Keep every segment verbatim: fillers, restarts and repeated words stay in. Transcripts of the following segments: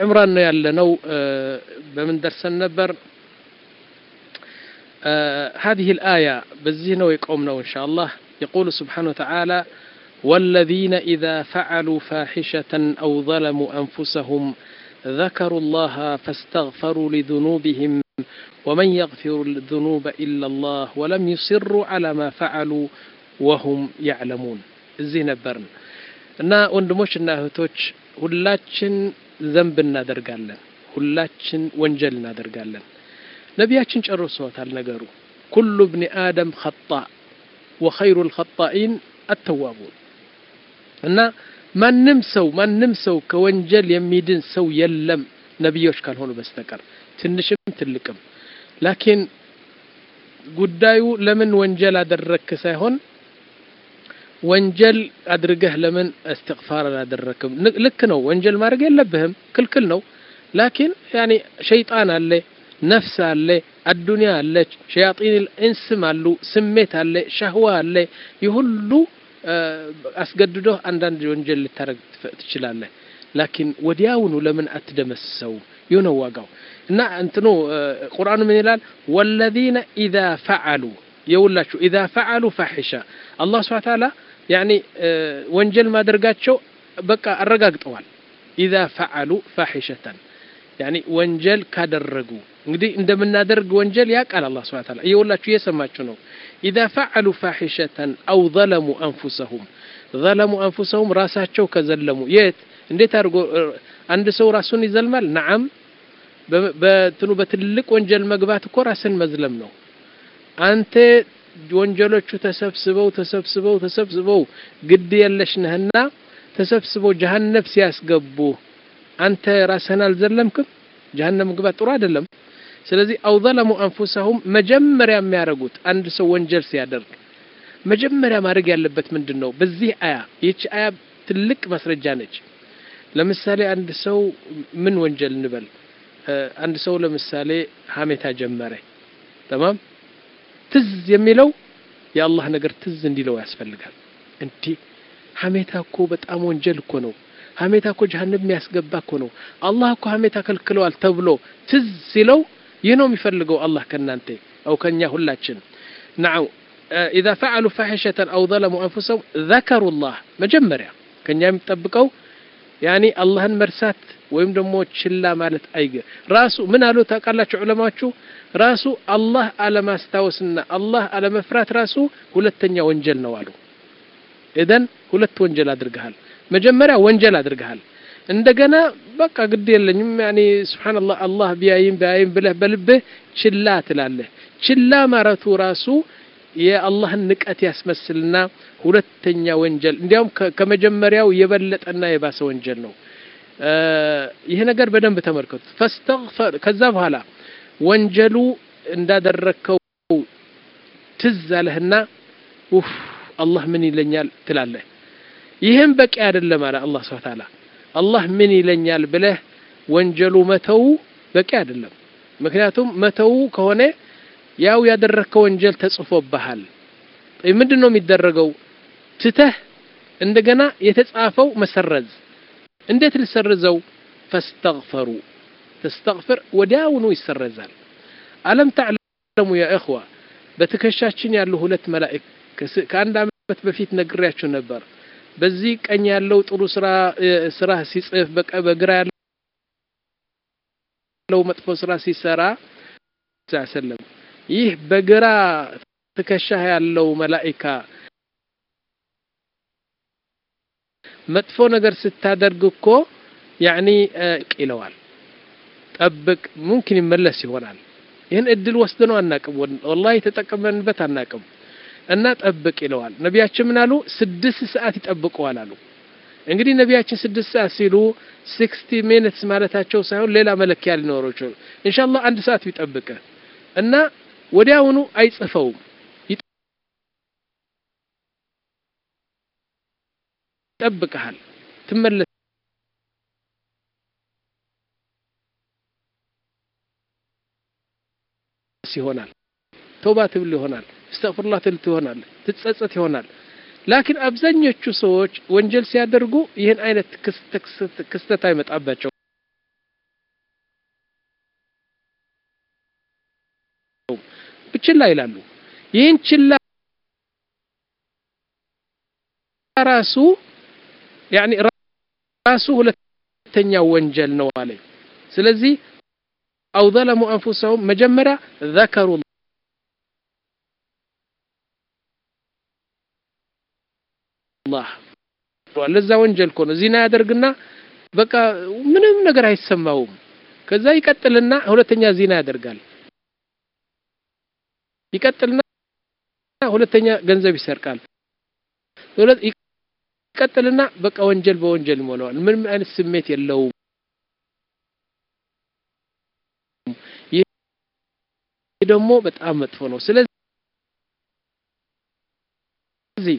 عمران يالنو بمن درسن نبر هذه الآية بزينو يقومنا إن شاء الله. يقول سبحانه وتعالى والذين إذا فعلوا فاحشة أو ظلموا أنفسهم ذكروا الله فاستغفروا لذنوبهم ومن يغفر الذنوب إلا الله ولم يصروا على ما فعلوا وهم يعلمون. الزين برن እና ወንድሞችና እህቶች ሁላችን ዘንብ እናደርጋለን፣ ሁላችን ወንጀል እናደርጋለን። ነቢያችን ጨርሰውታል ነገሩ ኩሉ ابن آدم خطاء وخير الخطائين التوابون። እና ማንም ሰው ማንም ሰው ከወንጀል የሚድን ሰው የለም ነብዮች ካልሆኑ በስተቀር ትንሽም ትልቅም። ላኪን ጉዳዩ ለምን ወንጀል አደረክ ሳይሆን ወንጀል አድርገህ ለምን استغفار አላደረክም። ልክ ነው ወንጀል ማድረግ የለብህም ክልክል ነው። ላኪን ያኒ ሸይጣን አለ፣ ነፍስ አለ፣ አዱንያ አለች፣ ሸያጢን الانس አሉ፣ ስሜት አለ፣ ሸህዋ አለ። ይሁሉ አስገድዶ አንዳንድ ወንጀል ልታረግ ትችላለህ። ላኪን ወዲያውኑ ለምን አትደመሰው ይነው ዋጋው። እና እንትኑ ቁርአኑ ምን ይላል? والذين اذا فعلوا يقولوا اذا فعلوا فاحشه الله سبحانه وتعالى يعني ወንጀል ማድረጋቸው በቃ አረጋግጠዋል። اذا فعلوا فاحشه يعني ወንጀል ካደረጉ እንግዲህ እንደምናደርግ ወንጀል ያቃል አላህ Subhanahu Wa Ta'ala ይኸውላችሁ እየሰማችሁ ነው። اذا فعلوا فاحشه او ظلموا انفسهم ظلموا انفسهم ራሳቸው ከዘለሙ የት እንዴት አድርጎ አንድ ሰው ራሱን ይዘልማል? نعم በትኑ በትልቅ ወንጀል መግባት እኮ ራስን መዝለም ነው። አንተ ወንጀሎቹ ተሰብስበው ተሰብስበው ተሰብስበው ግድ የለሽ ነህና ተሰብስበው ጀሃነም ሲያስገቡ አንተ ራስህን አልዘለምክም? ጀሃነም መግባት ጥሩ አይደለም። ስለዚህ አው ظلموا انفسهم መጀመሪያ የሚያረጉት አንድ ሰው ወንጀል ሲያደርግ መጀመሪያ ማድረግ ያለበት ምንድነው? በዚህ አያ ይህች አያ ትልቅ ማስረጃ ነች። ለምሳሌ አንድ ሰው ምን ወንጀል እንበል? አንድ ሰው ለምሳሌ ሐሜታ ጀመረ تمام ትዝ የሚለው የአላህ ነገር ትዝ እንዲለው ያስፈልጋል። እንዴ ሐሜታ እኮ በጣም ወንጀል እኮ ነው፣ ሐሜታ እኮ ጀሃነም የሚያስገባ እኮ ነው፣ አላህ እኮ ሐሜታ ከልክለዋል ተብሎ ትዝ ሲለው ይህ ነው የሚፈልገው አላህ ከናንተ አው ከኛ ሁላችን። نعم اذا فعلوا فاحشه او ظلموا انفسهم ذكروا الله መጀመሪያ ከኛ የሚጠብቀው ያኒ አላህን መርሳት ወይም ደግሞ ችላ ማለት አይገ ራሱ ምን አሉ ታውቃላችሁ ዑለማዎቹ ራሱ አላህ አለማስታወስና አላህ አለመፍራት ራሱ ሁለተኛ ወንጀል ነው አሉ። እደን ሁለት ወንጀል አድርገሃል። መጀመሪያ ወንጀል አድርገሃል፣ እንደገና በቃ ግድ የለኝም ያኒ ሱብሃንአላህ አላህ ቢያይም ቢያይም ብለህ በልብህ ችላ ትላለህ። ችላ ማረቱ ራሱ የአላህን ንቀት ያስመስልና ሁለተኛ ወንጀል እንዲያውም ከመጀመሪያው የበለጠና የባሰ ወንጀል ነው። ይሄ ነገር በደንብ ተመልከቱ። ፈስተግፈር ከዛ በኋላ ወንጀሉ እንዳደረከው ትዝ አለህና ኡፍ አላህ ምን ይለኛል ትላለህ። ይሄም በቂ አይደለም አለ አላህ Subhanahu Wa Ta'ala። አላህ ምን ይለኛል ብለህ ወንጀሉ መተው በቂ አይደለም። ምክንያቱም መተው ከሆነ ያው ያደረከው ወንጀል ተጽፎብሃል። ምንድነው የሚደረገው? ትተህ እንደገና የተጻፈው መሰረዝ። እንዴት ልሰርዘው? ፈስተግፈሩ ተስተግፍር ወዲያውኑ ይሰረዛል። አለም ተዕለሙ ያ እኽዋ በትከሻችን ያሉ ሁለት መላእክ ከአንድ አመት በፊት ነግሬያችሁ ነበር። በዚህ ቀኝ ያለው ጥሩ ስራ ስራ ሲጽፍ በግራ ያለው መጥፎ ስራ ሲሰራ ሰለም ይህ በግራ ትከሻ ያለው መላእካ መጥፎ ነገር ስታደርግ እኮ ያኒ ይለዋል ጠብቅ ممكن ይመለስ ይሆናል። ይሄን እድል ወስደነው አናቀም والله ተጠቀመንበት አናቀም እና ጠብቅ ይለዋል። ነቢያችን ምን አሉ? ስድስት ሰዓት ይጠብቀዋል አሉ። እንግዲህ ነቢያችን ስድስት ሰዓት ሲሉ ስልሳ minutes ማለታቸው ሳይሆን ሌላ መለኪያ ሊኖረው ይችላል። ኢንሻአላህ አንድ ሰዓት ቢጠብቀ እና ወዲያውኑ አይጽፈውም ይጠብቀሃል ትመለስ ይሆናል ተውባ ትብል ይሆናል استغفرالله ትልት ይሆናል ትጸጸት ይሆናል። ላኪን አብዛኞቹ ሰዎች ወንጀል ሲያደርጉ ይሄን አይነት ክስተት ክስተት አይመጣባቸው ችላ ይላሉ ይህን ችላ ራሱ يعني ራሱ ሁለተኛ ወንጀል ነው አለ ስለዚህ أو ظلموا أنفسهم مجمرة ذكروا الله ለዛ ወንጀል እኮ ነው ዚና ያደርግና በቃ ምንም ነገር አይሰማውም ከዛ ይቀጥልና ሁለተኛ ዚና ያደርጋል ይቀጥልና ሁለተኛ ገንዘብ ይሰርቃል ሁለት ይቀጥልና በቃ ወንጀል በወንጀል ይሞላዋል ምንም አይነት ስሜት የለውም ይሄ ደግሞ በጣም መጥፎ ነው ስለዚህ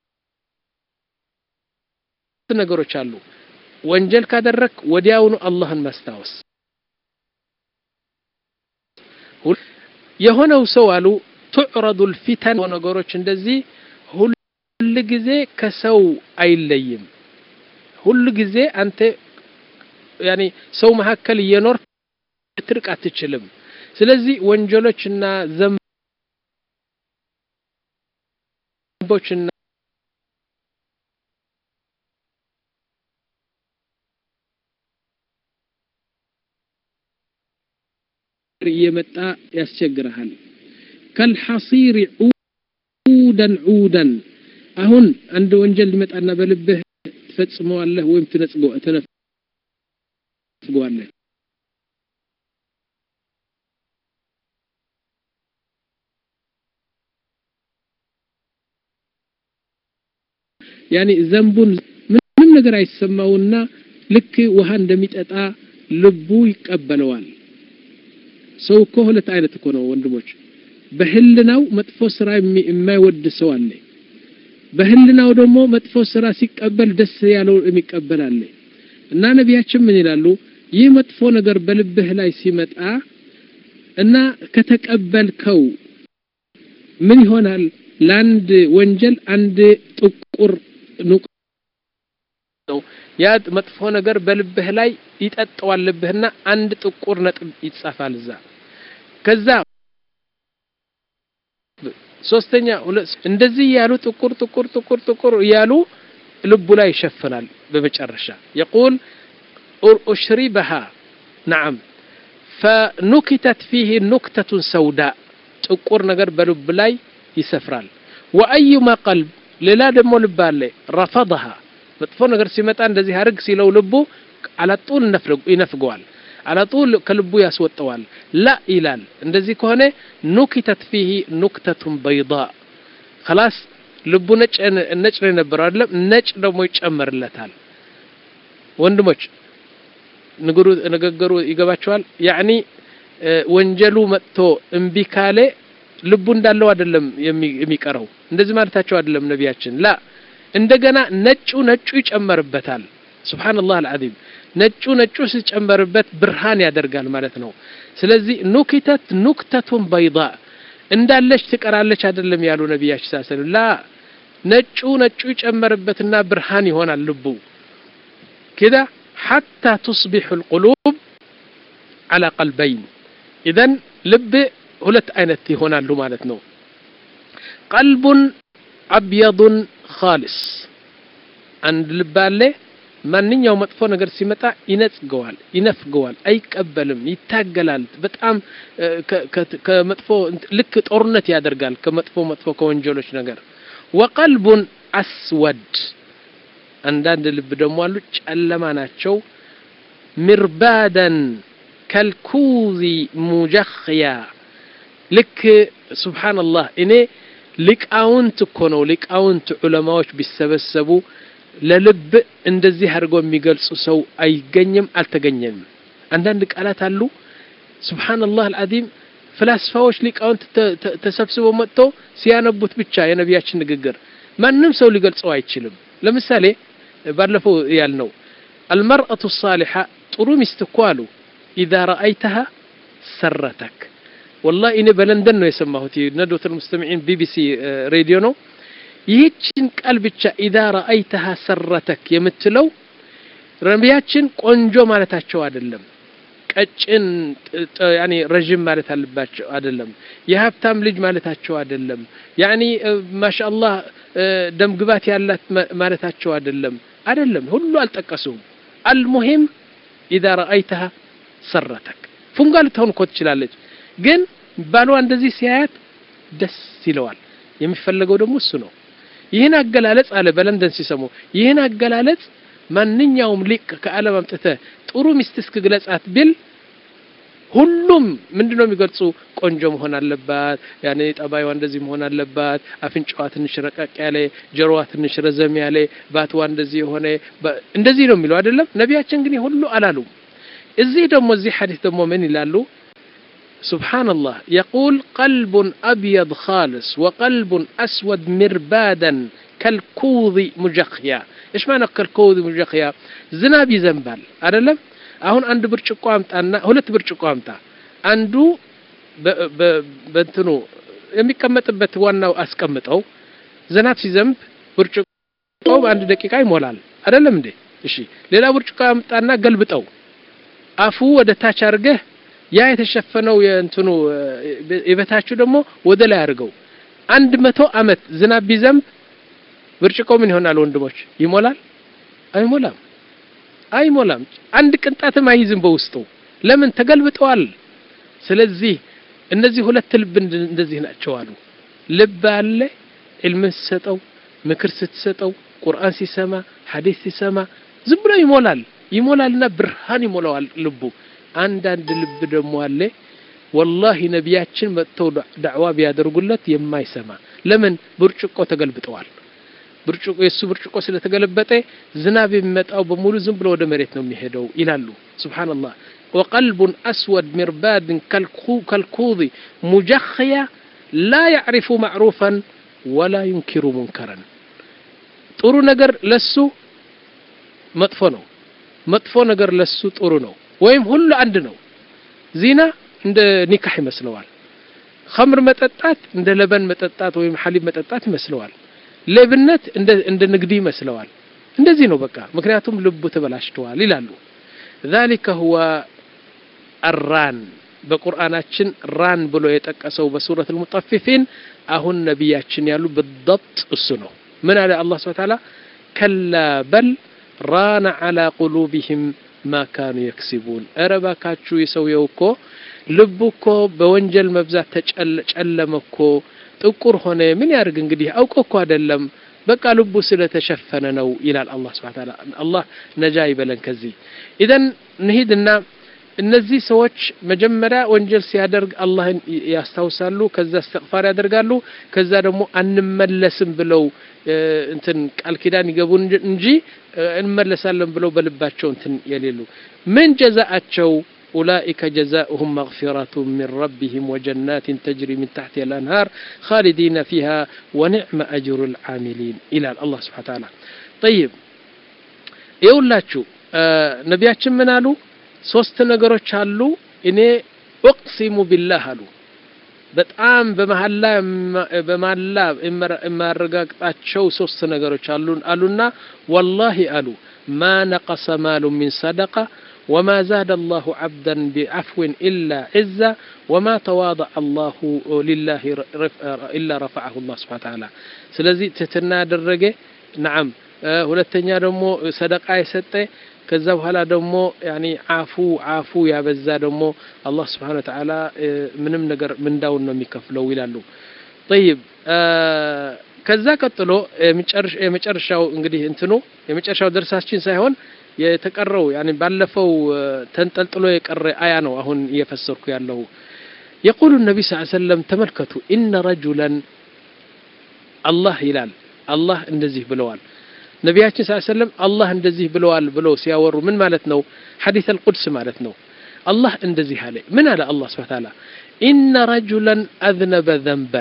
ነገሮች አሉ ወንጀል ካደረክ ወዲያውኑ አላህን ማስታወስ የሆነው ሰው አሉ تعرض الفتن ወነገሮች እንደዚህ ሁሉ ጊዜ ከሰው አይለይም ሁሉ ጊዜ አንተ يعني ሰው መሐከል እየኖር ትርቅ አትችልም ስለዚህ ወንጀሎችና ዘንቦችና يمጣ ያስቸግራል كالحصير عودا عودا አሁን አንድ ወንጀል ሊመጣና በልብህ ተፈጽመዋለህ ወይም ትነጽገው ተነጽገዋለህ يعني ዘንቡን ምንም ነገር አይሰማውና ልክ ውሃ እንደሚጠጣ ልቡ ይቀበለዋል ሰው እኮ ሁለት አይነት እኮ ነው ወንድሞች በህልናው መጥፎ ስራ የማይወድ ሰው አለ በህልናው ደግሞ መጥፎ ስራ ሲቀበል ደስ ያለው የሚቀበል አለ እና ነብያችን ምን ይላሉ ይህ መጥፎ ነገር በልብህ ላይ ሲመጣ እና ከተቀበልከው ምን ይሆናል ላንድ ወንጀል አንድ ጥቁር ነው ያ መጥፎ ነገር በልብህ ላይ ይጠጣዋል ልብህና አንድ ጥቁር ነጥብ ይጻፋል እዛ ከዛ ሶስተኛ እንደዚህ ያሉ ጥቁር ጥቁር ጥቁር ጥቁር ያሉ ልቡ ላይ ይሸፈናል በመጨረሻ يقول اشربها نعم فنكتت فيه نكتة سوداء ጥቁር ነገር በልብ ላይ ይሰፍራል وايما قلب ሌላ ደግሞ ልብ አለ رفضها መጥፎ ነገር ሲመጣ እንደዚህ አርግ ሲለው ልቡ አላጡል ይነፍገዋል አላጡል ከልቡ ያስወጣዋል لا ይላል እንደዚህ ከሆነ نكتت فيه نكتة بيضاء خلاص ልቡ ነጭ ነጭ ነበር አይደለም ነጭ ደግሞ ይጨመርለታል ወንድሞች ንገሩ ነገሩ ይገባቸዋል يعني ወንጀሉ መጥቶ እምቢ ካለ ልቡ እንዳለው አይደለም የሚቀረው እንደዚህ ማለታቸው አይደለም ነብያችን لا እንደገና ነጩ ነጩ ይጨመርበታል ሱብሃንአላህ አልዓዚም ነጩ ነጩ ሲጨመርበት ብርሃን ያደርጋል ማለት ነው ስለዚህ ኑክተት ኑክተቱን بيضاء እንዳለች ትቀራለች አይደለም ያሉ ነብያችን ሰለላሁ ላ ነጩ ነጩ ይጨመርበትና ብርሃን ይሆናል ልቡ كده حتى تصبح القلوب على قلبين اذا ልብ ሁለት አይነት ይሆናሉ ማለት ነው قلب ابيض خالص አንድ ልብ አለ ማንኛው መጥፎ ነገር ሲመጣ ይነጽገዋል ይነፍገዋል አይቀበልም ይታገላል በጣም ከመጥፎ ልክ ጦርነት ያደርጋል ከመጥፎ መጥፎ ከወንጀሎች ነገር وقلب اسود አንዳንድ ልብ ደግሞ አሉ ጨለማ ናቸው مربادا كالكوز مجخيا لك سبحان الله እኔ ሊቃውንት እኮ ነው ሊቃውንት ዑለማዎች ቢሰበሰቡ ለልብ እንደዚህ አድርጎ የሚገልጹ ሰው አይገኝም አልተገኘም አንዳንድ ቃላት አሉ ሱብሃንአላህ አልዓዚም ፍልስፋዎች ሊቃውንት ተሰብስበው መጥቶ ሲያነቡት ብቻ የነብያችን ንግግር ማንንም ሰው ሊገልጸው አይችልም ለምሳሌ ባለፈው ያልነው المرأة الصالحة ጥሩ ሚስት እኮ አሉ اذا رايتها سرتك والله እኔ በለንደን ነው የሰማሁት ነዶት المستمعين ቢቢሲ ሬዲዮ ነው ይህችን ቃል ብቻ اذا رايتها سرتك የምትለው ረቢያችን ቆንጆ ማለታቸው አይደለም ቀጭን ያኒ ረጅም ማለት አለባቸው አይደለም የሀብታም ልጅ ማለታቸው አይደለም ያኒ ማሻአላህ ደም ግባት ያላት ማለታቸው አይደለም አይደለም ሁሉ አልጠቀሱም المهم اذا رايتها سرتك ፉንጋል ተውን ኮት ይችላልች ግን ባሏ እንደዚህ ሲያያት ደስ ይለዋል የሚፈልገው ደግሞ እሱ ነው ይሄን አገላለጽ አለ በለንደን ሲሰሙ ይሄን አገላለጽ ማንኛውም ሊቅ ከዓለም አምጥተ ጥሩ ሚስት ግለጻት ቢል ሁሉም ምንድነው የሚገልጹ ቆንጆ መሆን አለባት ያኔ ጠባይዋ እንደዚህ መሆን አለባት አፍንጫዋ ትንሽ ረቀቅ ያለ ጀሮዋ ትንሽ ረዘም ያለ ባትዋ እንደዚህ ሆነ እንደዚህ ነው የሚለው አይደለም ነቢያችን ግን ሁሉ አላሉ እዚህ ደግሞ እዚህ ሐዲስ ደግሞ ምን ይላሉ سبحان الله يقول قلب أبيض خالص وقلب أسود مربادا كالكوذ مجخيا إيش معنى كالكوذ مجخيا زناب يزنبال أعلم أهون عند برشقو أمتانا هلت برشقو أمتا عنده بنتنو يمي كمت بتوانا وأسكمت أو زناب في زنب برشقو عند دقيقة مولال أعلم دي إيشي ليلا برشقو أمتانا قلبت أو أفو ودتا شارجه ያ የተሸፈነው የእንትኑ ይበታቹ ደግሞ ወደ ላይ አርገው አንድ መቶ አመት ዝናብ ቢዘንብ ብርጭቆው ምን ይሆናል ወንድሞች ይሞላል አይሞላም አይሞላም አንድ ቅንጣትም አይዝም በውስጡ ለምን ተገልብጠዋል ስለዚህ እነዚህ ሁለት ልብ እንደዚህ ናቸው አሉ ልብ አለ ዒልም ሲሰጠው ምክር ስትሰጠው ቁርአን ሲሰማ ሐዲስ ሲሰማ ዝም ብሎ ይሞላል ይሞላልና ብርሃን ይሞላዋል ልቡ አንዳንድ ልብ ደግሞ አለ والله ነቢያችን መጥተው ዳዕዋ ቢያደርጉለት የማይሰማ ለምን ብርጭቆ ተገልብጠዋል ብርጭቆ የሱ ብርጭቆ ስለተገለበጠ ዝናብ የሚመጣው በሙሉ ዝም ብሎ ወደ መሬት ነው የሚሄደው ይላሉ ሱብሃንአላህ وقلب اسود مرباد كالكوذ مجخيا لا يعرف معروفا ولا ينكر منكرا ጥሩ ነገር ለሱ መጥፎ ነው መጥፎ ነገር ለሱ ጥሩ ነው ወይም ሁሉ አንድ ነው ዚና እንደ ኒካህ ይመስለዋል ኸምር መጠጣት እንደ ለበን መጠጣት ወይም ሐሊብ መጠጣት ይመስለዋል ለብነት እንደ እንደ ንግድ ይመስለዋል እንደዚህ ነው በቃ ምክንያቱም ልቡ ተበላሽቷል ይላሉ ذلك هو الران በቁርአናችን ራን ብሎ የጠቀሰው በሱረት المطففين አሁን ነብያችን ያሉ بالضبط እሱ ነው ምን አለ አላህ Subhanahu Wa Ta'ala كلا بل ران على قلوبهم ما كانوا يكسبون ارباكاچو يسويوكو لبوكو بوንጀል መብዛት ተጨለመኮ ጥቁር ሆነ ምን ያርግ እንግዲህ አውቆኮ አይደለም በቃ ልቡ ስለተሸፈነ ነው ይላል አላህ Subhanahu Wa Ta'ala አላህ ነጃ ይበለን ከዚህ ኢደን ንሂድና እነዚህ ሰዎች መጀመሪያ ወንጀል ሲያደርግ አላህን ያስታውሳሉ ከዛ استغفار ያደርጋሉ ከዛ ደግሞ አንመለስም ብለው እንትን ቃል ኪዳን ይገቡ እንጂ እንመለሳለን ብለው በልባቸው እንትን የሌሉ ምን ጀዛአቸው اولئك جزاؤهم مغفرة من ربهم وجنات تجري من تحتها الانهار خالدين فيها ونعم اجر العاملين الى الله سبحانه وتعالى طيب يقوللاችሁ ነቢያችን ምን አሉ ሶስት ነገሮች አሉ እኔ اقسم بالله አሉ በጣም በመሐላ በመሐላ የማረጋግጣቸው ሶስት ነገሮች አሉ አሉና والله አሉ ما نقص مال من صدقه وما زاد الله عبدا بعفو الا عزا وما تواضع الله لله الا رفعه الله سبحانه وتعالى ስለዚህ ትትና ያደረገ نعم ሁለተኛ ደግሞ ሰደቃ የሰጠ ከዛ በኋላ ደግሞ ያኒ አፉ አፉ ያበዛ ደግሞ አላህ Subhanahu Wa Ta'ala ምንም ነገር ምንዳውን ነው የሚከፍለው ይላሉ طيب ከዛ ቀጥሎ የመጨረሻው እንግዲህ እንትኑ የመጨረሻው ደርሳችን ሳይሆን የተቀረው ያኒ ባለፈው ተንጠልጥሎ የቀረ አያ ነው አሁን እየፈሰርኩ ያለው يقول النبي صلى الله عليه وسلم ተመልከቱ ان رجلا الله ይላል አላህ እንደዚህ ብለዋል ነቢያችን ሰለላሁ ዐለይሂ ወሰለም አላህ እንደዚህ ብለዋል ብለው ሲያወሩ ምን ማለት ነው ሐዲስ القدس ማለት ነው አላህ እንደዚህ አለ ምን አለ አላህ Subhanahu Wa Ta'ala ان رجلا اذنب ذنبا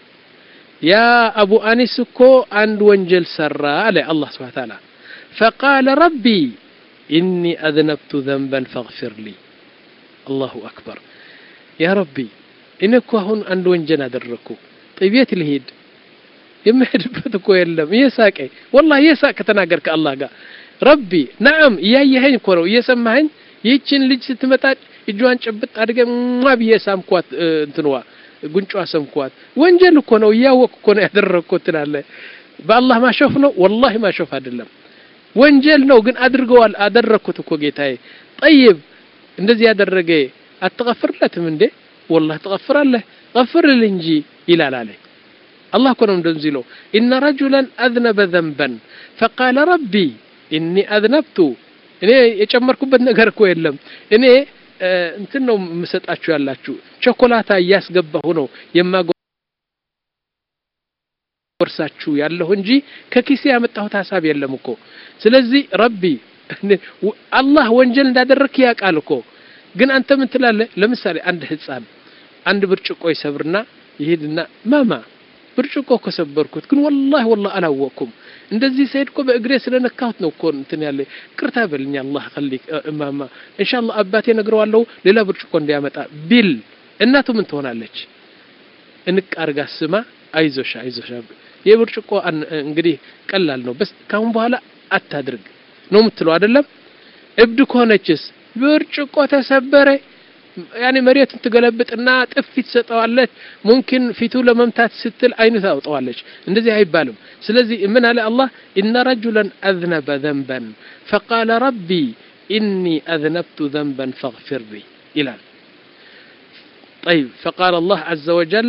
يا ابو انس እኮ አንድ ወንጀል ሰራ አለ አላህ Subhanahu Wa Ta'ala فقال ربي اني اذنبت ذنبا فاغفر لي الله اكبر يا ربي انك አሁን አንድ ወንጀል አደረኩ طيبيت ልሂድ يمهدبت እኮ የለም ይሳቀ والله ይሳቀ ተናገርክ አላህ ጋር ربي نعم ያየኸኝ እኮ ነው እየሰማኸኝ ይህችን ልጅ ስትመጣ እጇን ጨብጥ አድርገ ማብየ ሳምኳት እንትንዋ ጉንጯ ሰምኳት ወንጀል እኮ ነው ያወቅ እኮ ነው ያደረኩት ትላለ በአላህ ማሾፍ ነው والله ማሾፍ አይደለም ወንጀል ነው ግን አድርገዋል አደረኩት እኮ ጌታዬ طيب እንደዚህ ያደረገ አትغفرለትም እንዴ والله ትغفራለህ غفرልኝ እንጂ ይላል አለ الله እኮ ነው እንደዚህ ነው ان رجلا اذنب ذنبا فقال ربي اني اذنبت እኔ የጨመርኩበት ነገር እኮ የለም እኔ እንትን ነው መስጣችሁ ያላችሁ ቸኮላታ ያስገባሁ ነው የማጎርሳችሁ ያለው እንጂ ከኪሴ ያመጣሁት ሐሳብ የለም እኮ ስለዚህ ረቢ አላህ ወንጀል እንዳደረክ ያውቃል እኮ ግን አንተ ምን ትላለህ ለምሳሌ አንድ ህፃን አንድ ብርጭቆ ይሰብርና ይሄድና ማማ ብርጭቆ ከሰበርኩት ግን والله والله አላወኩም እንደዚህ ሰይድ እኮ በእግሬ ስለነካሁት ነው እኮ እንትን ያለ ቅርታ በልኝ አላህ خليك ማማ ኢንሻአላህ አባቴ ነግረዋለሁ ሌላ ብርጭቆ እንዲያመጣ ቢል እናቱ ምን ትሆናለች እንቅ አርጋ ስማ አይዞሽ አይዞሽ የብርጭቆ እንግዲህ ቀላል ነው በስ ካሁን በኋላ አታድርግ ነው የምትለው አይደለም እብድ ከሆነችስ ብርጭቆ ተሰበረ يعني مريت تقلبطنا ጥፊ ትሰጣዋለች ممكن ፊቱ ለመምታት ስትል አይኑ ታውጣዋለች እንደዚህ አይባልም ስለዚህ ምን አለ አላህ ان رجلا اذنب ذنبا فقال ربي اني اذنبت ذنبا فاغفر لي الى طيب فقال الله عز وجل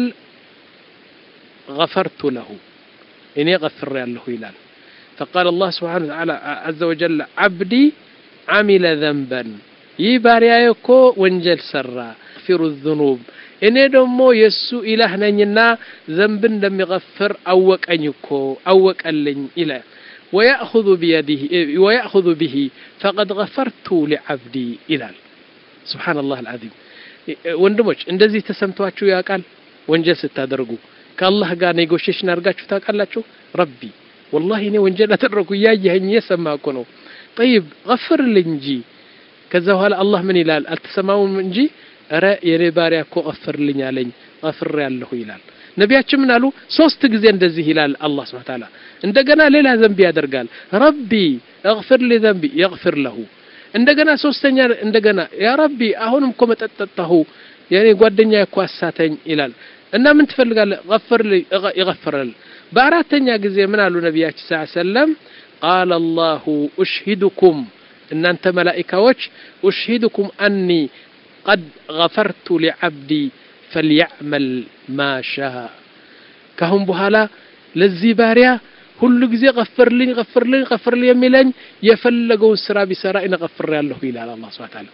غفرت له اني غفر له الى فقال الله سبحانه وتعالى عز وجل عبدي عمل ذنبا ይባሪያዬ እኮ ወንጀል ሰራ ፍሩ الذنوب እኔ ደግሞ የሱ ኢላህ ነኝና ዘንብ እንደሚغفر አወቀኝ እኮ አወቀልኝ ኢላ ويأخذ بيده ويأخذ به فقد غفرت لعبدي إلى سبحان الله العظيم ወንድሞች እንደዚህ ተሰምቷችሁ ያቃል ወንጀል ስታደርጉ ከአላህ ጋር ኔጎሺዬሽን አርጋችሁ ታቃላችሁ ረቢ والله እኔ ወንጀል አደረኩ ያየኸኝ የሰማኩ ነው طيب غفر لي እንጂ ከዛ በኋላ አላህ ምን ይላል አልተሰማውም እንጂ አረ የኔ ባሪያ እኮ غفرልኝ አለኝ غفر ያለሁ ይላል ነቢያችን ምን አሉ ሶስት ጊዜ እንደዚህ ይላል አላህ Subhanahu Wa Ta'ala እንደገና ሌላ ዘንብ ያደርጋል ረቢ اغفر لي ذنبي يغفر له እንደገና ሶስተኛ እንደገና ያ ረቢ አሁንም እኮ መጠጠጣሁ የኔ ጓደኛ እኮ አሳተኝ ይላል እና ምን ትፈልጋለህ غفر لي يغفرل በአራተኛ ጊዜ ምን አሉ ነቢያችን ሰለላሁ ዐለይሂ ወሰለም قال الله اشهدكم ان انت ملائكه اشهدكم اني قد غفرت لعبدي فليعمل ما شاء كهم بحالا لذي باريا ሁሉ ጊዜ غفرልኝ غفرልኝ غفرልኝ የሚለኝ የፈለገው ስራ ቢሰራ እኔ غفر ያለሁ ይላል አላህ Subhanahu Wa Ta'ala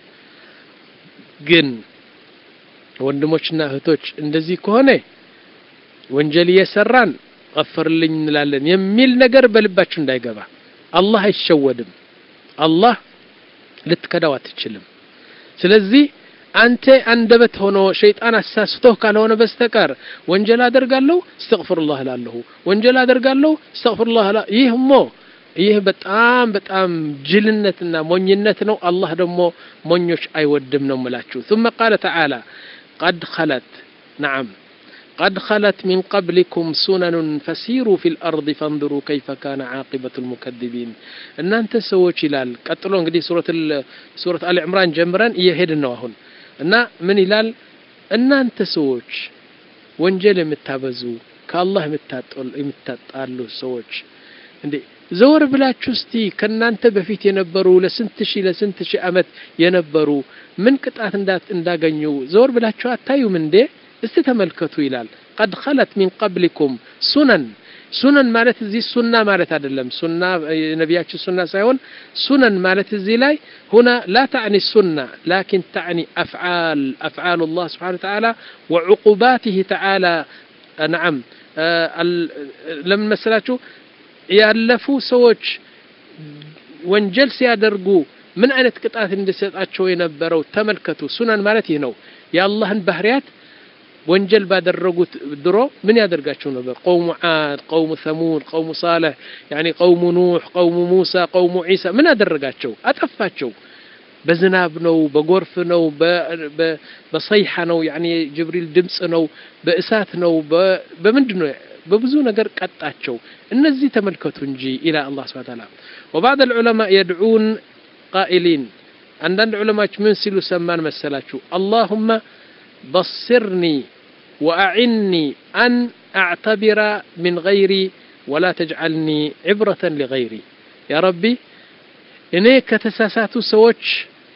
ግን ወንድሞችና እህቶች እንደዚህ ከሆነ ወንጀል የሰራን غفرልኝ እንላለን የሚል ነገር በልባችሁ እንዳይገባ አላህ አይሸወድም አላህ ልትከዳው አትችልም ስለዚህ አንተ አንደበት ሆኖ ሸይጣን አሳስቶህ ካልሆነ በስተቀር ወንጀል አደርጋለሁ استغفرالله ላለው ወንጀል አደርጋለሁ استغفرالله ይህሞ ይህ በጣም በጣም ጅልነትና ሞኝነት ነው አላህ ደግሞ ሞኞች አይወድም ነው ማለት ثم قال تعالى قد خلت نعم قد خلت من قبلكم سنن فسيروا في الأرض فانظروا كيف كان عاقبة المكذبين ان انت سوچ ይላል ቀጥሎ እንግዲህ ሱረት ሱረት አሊ ኢምራን ጀምረን እየሄድን ነው አሁን እና ምን ይላል እናንተ ሰዎች ወንጀል የምታበዙ ከአላህ የምታጣሉ የምታጣሉ ሰዎች እንዴ ዘወር ብላችሁ እስቲ ከናንተ በፊት የነበሩ ለስንት ሺህ ለስንት ሺህ አመት የነበሩ ምን ቅጣት እንዳገኙ ዘወር ብላችሁ አታዩም እንዴ እስቲ ተመልከቱ ይላል قد خلت من قبلكم سنن سنن ማለት እዚ ሱና ማለት አይደለም ሱና ነብያችን ሱና ሳይሆን سنن ማለት እዚ ላይ هنا لا تعني السنة لكن تعني افعال افعال الله سبحانه وتعالى وعقوباته تعالى نعم لما መስላችሁ ያለፉ ሰዎች ወንጀል ሲያደርጉ ምን አይነት ቅጣት እንደሰጣቸው የነበረው ተመልከቱ ሱነን ማለት ይሄ ነው የአላህን ባህሪያት ወንጀል ባደረጉት ድሮ ምን ያደርጋቸው ነበር قوم عاد قوم ثمود قوم صالح يعني قوم نوح قوم موسى قوم عيسى ምን ያደረጋቸው አጠፋቸው በዝናብ ነው በጎርፍ ነው በሰይሐ ነው يعني ጅብሪል ድምጽ ነው በእሳት ነው በምንድነው በብዙ ነገር ቀጣቸው እነዚህ ተመልከቱ እንጂ ኢላ አላህ Subhanahu Wa Ta'ala وبعض العلماء يدعون قائلين عندنا علماء من سيلو سمان مسلاتشو اللهم بصرني وأعني أن أعتبر من غيري ولا تجعلني عبرة لغيري يا ربي إني كتساساتو سوتش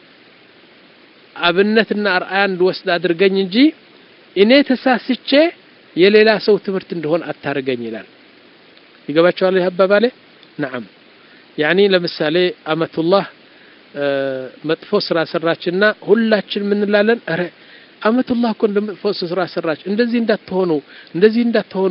أبنتنا أرآن الوسد أدرقين نجي إني تساسيتش يليلا سو تمرت اندهون أتارقين يلال يقباتشو عليه هبابالي نعم يعني لمثالي أمة الله أه مطفو سرا سراچنا ሁላችን ምን እንላለን አረ أمة الله كون مطفو سرا سراچ እንደዚህ እንዳትሆኑ እንደዚህ እንዳትሆኑ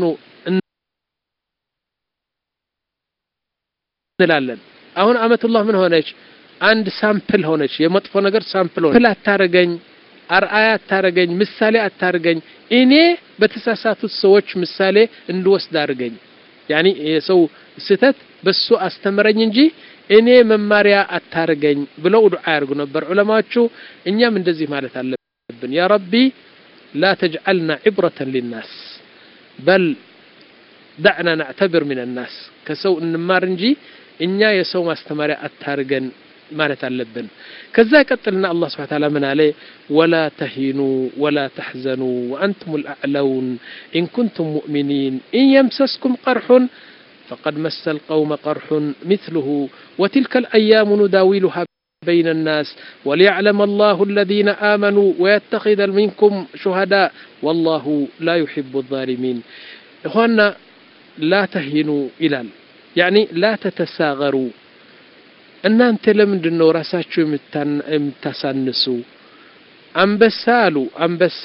እንላለን አሁን أمة الله ምን ሆነች አንድ ሳምፕል ሆነች የመጥፎ ነገር ሳምፕል ሆነች አታረገኝ አርአያ አታረገኝ ምሳሌ አታረገኝ እኔ በተሳሳቱት ሰዎች ምሳሌ እንድወስድ አድርገኝ يعني የሰው ስተት በሱ አስተምረኝ እንጂ እኔ መማሪያ አታረገኝ ብለው ዱዓ ያርጉ ነበር ዑለማዎቹ እኛም እንደዚህ ማለት አለብን ያ ረቢ لا تجعلنا عبرة للناس بل دعنا نعتبر من الناس كسو እንማር እንጂ እኛ የሰው ማስተማሪያ አታረገን ማለት አለብን ከዛ ቀጥልና አላህ Subhanahu Wa Ta'ala ምን አለ ولا تهنوا ولا تحزنوا وانتم الاعلون ان كنتم مؤمنين ان يمسسكم قرح فقد مس القوم قرح مثله وتلك الايام نداولها بين الناس وليعلم الله الذين آمنوا ويتخذ منكم شهداء والله لا يحب الظالمين اخوانا لا تهنوا الى يعني لا تتساغروا እናንተ ለምንድነው ራሳችሁ የምታሳንሱ አንበሳ አሉ አንበሳ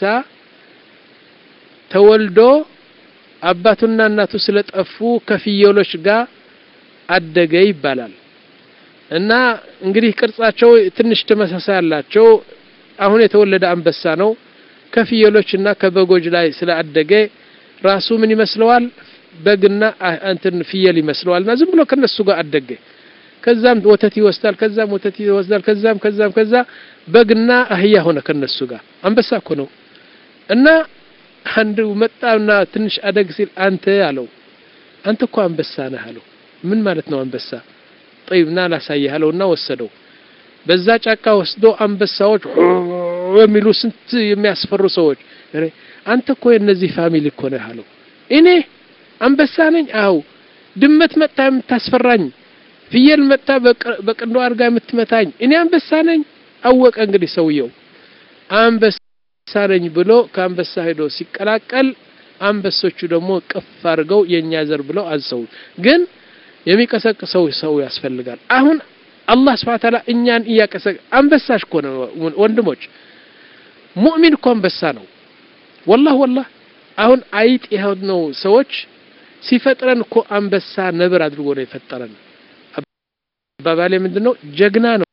ተወልዶ አባቱና እናቱ ስለጠፉ ከፍየሎች ጋር አደገ ይባላል እና እንግዲህ ቅርጻቸው ትንሽ ተመሳሳይ አላቸው አሁን የተወለደ አንበሳ ነው ከፍየሎችና ከበጎጅ ላይ ስለአደገ ራሱ ምን ይመስለዋል በግና እንትን ፍየል ይመስለዋልና ዝም ብሎ ከነሱ ጋር አደገ ከዛም ወተት ይወስዳል ከዛም ወተት ይወስዳል ከዛም ከዛም ከዛ በግና አህያ ሆነ ከነሱ ጋር አንበሳ እኮ ነው እና አንዱ መጣና ትንሽ አደግ ሲል አንተ አለው አንተ እኮ አንበሳ ነህ አለው ምን ማለት ነው አንበሳ طيبና ላሳየህ አለውና ወሰደው በዛ ጫካ ወስዶ አንበሳዎች የሚሉ ስንት የሚያስፈሩ ሰዎች አንተ እኮ የነዚህ ፋሚሊ እኮ ነህ አለው እኔ አንበሳ ነኝ አው ድመት መጣ የምታስፈራኝ ፍየል መጣ በቀንዶ አርጋ የምትመታኝ እኔ አንበሳ ነኝ አወቀ እንግዲህ ሰውየው አንበሳ ነኝ ብሎ ከአንበሳ ሄዶ ሲቀላቀል አንበሶቹ ደግሞ ቅፍ አርገው የኛ ዘር ብለው አዘው ግን የሚቀሰቅሰው ሰው ያስፈልጋል አሁን አላህ Subhanahu Wa Ta'ala እኛን ያቀሰቀ አንበሳሽ እኮ ነው ወንድሞች ሙእሚን እኮ አንበሳ ነው والله والله አሁን አይጥ ይሄው ነው ሰዎች ሲፈጥረን እኮ አንበሳ ነብር አድርጎ ነው የፈጠረን ባባሌ ምንድነው ጀግና ነው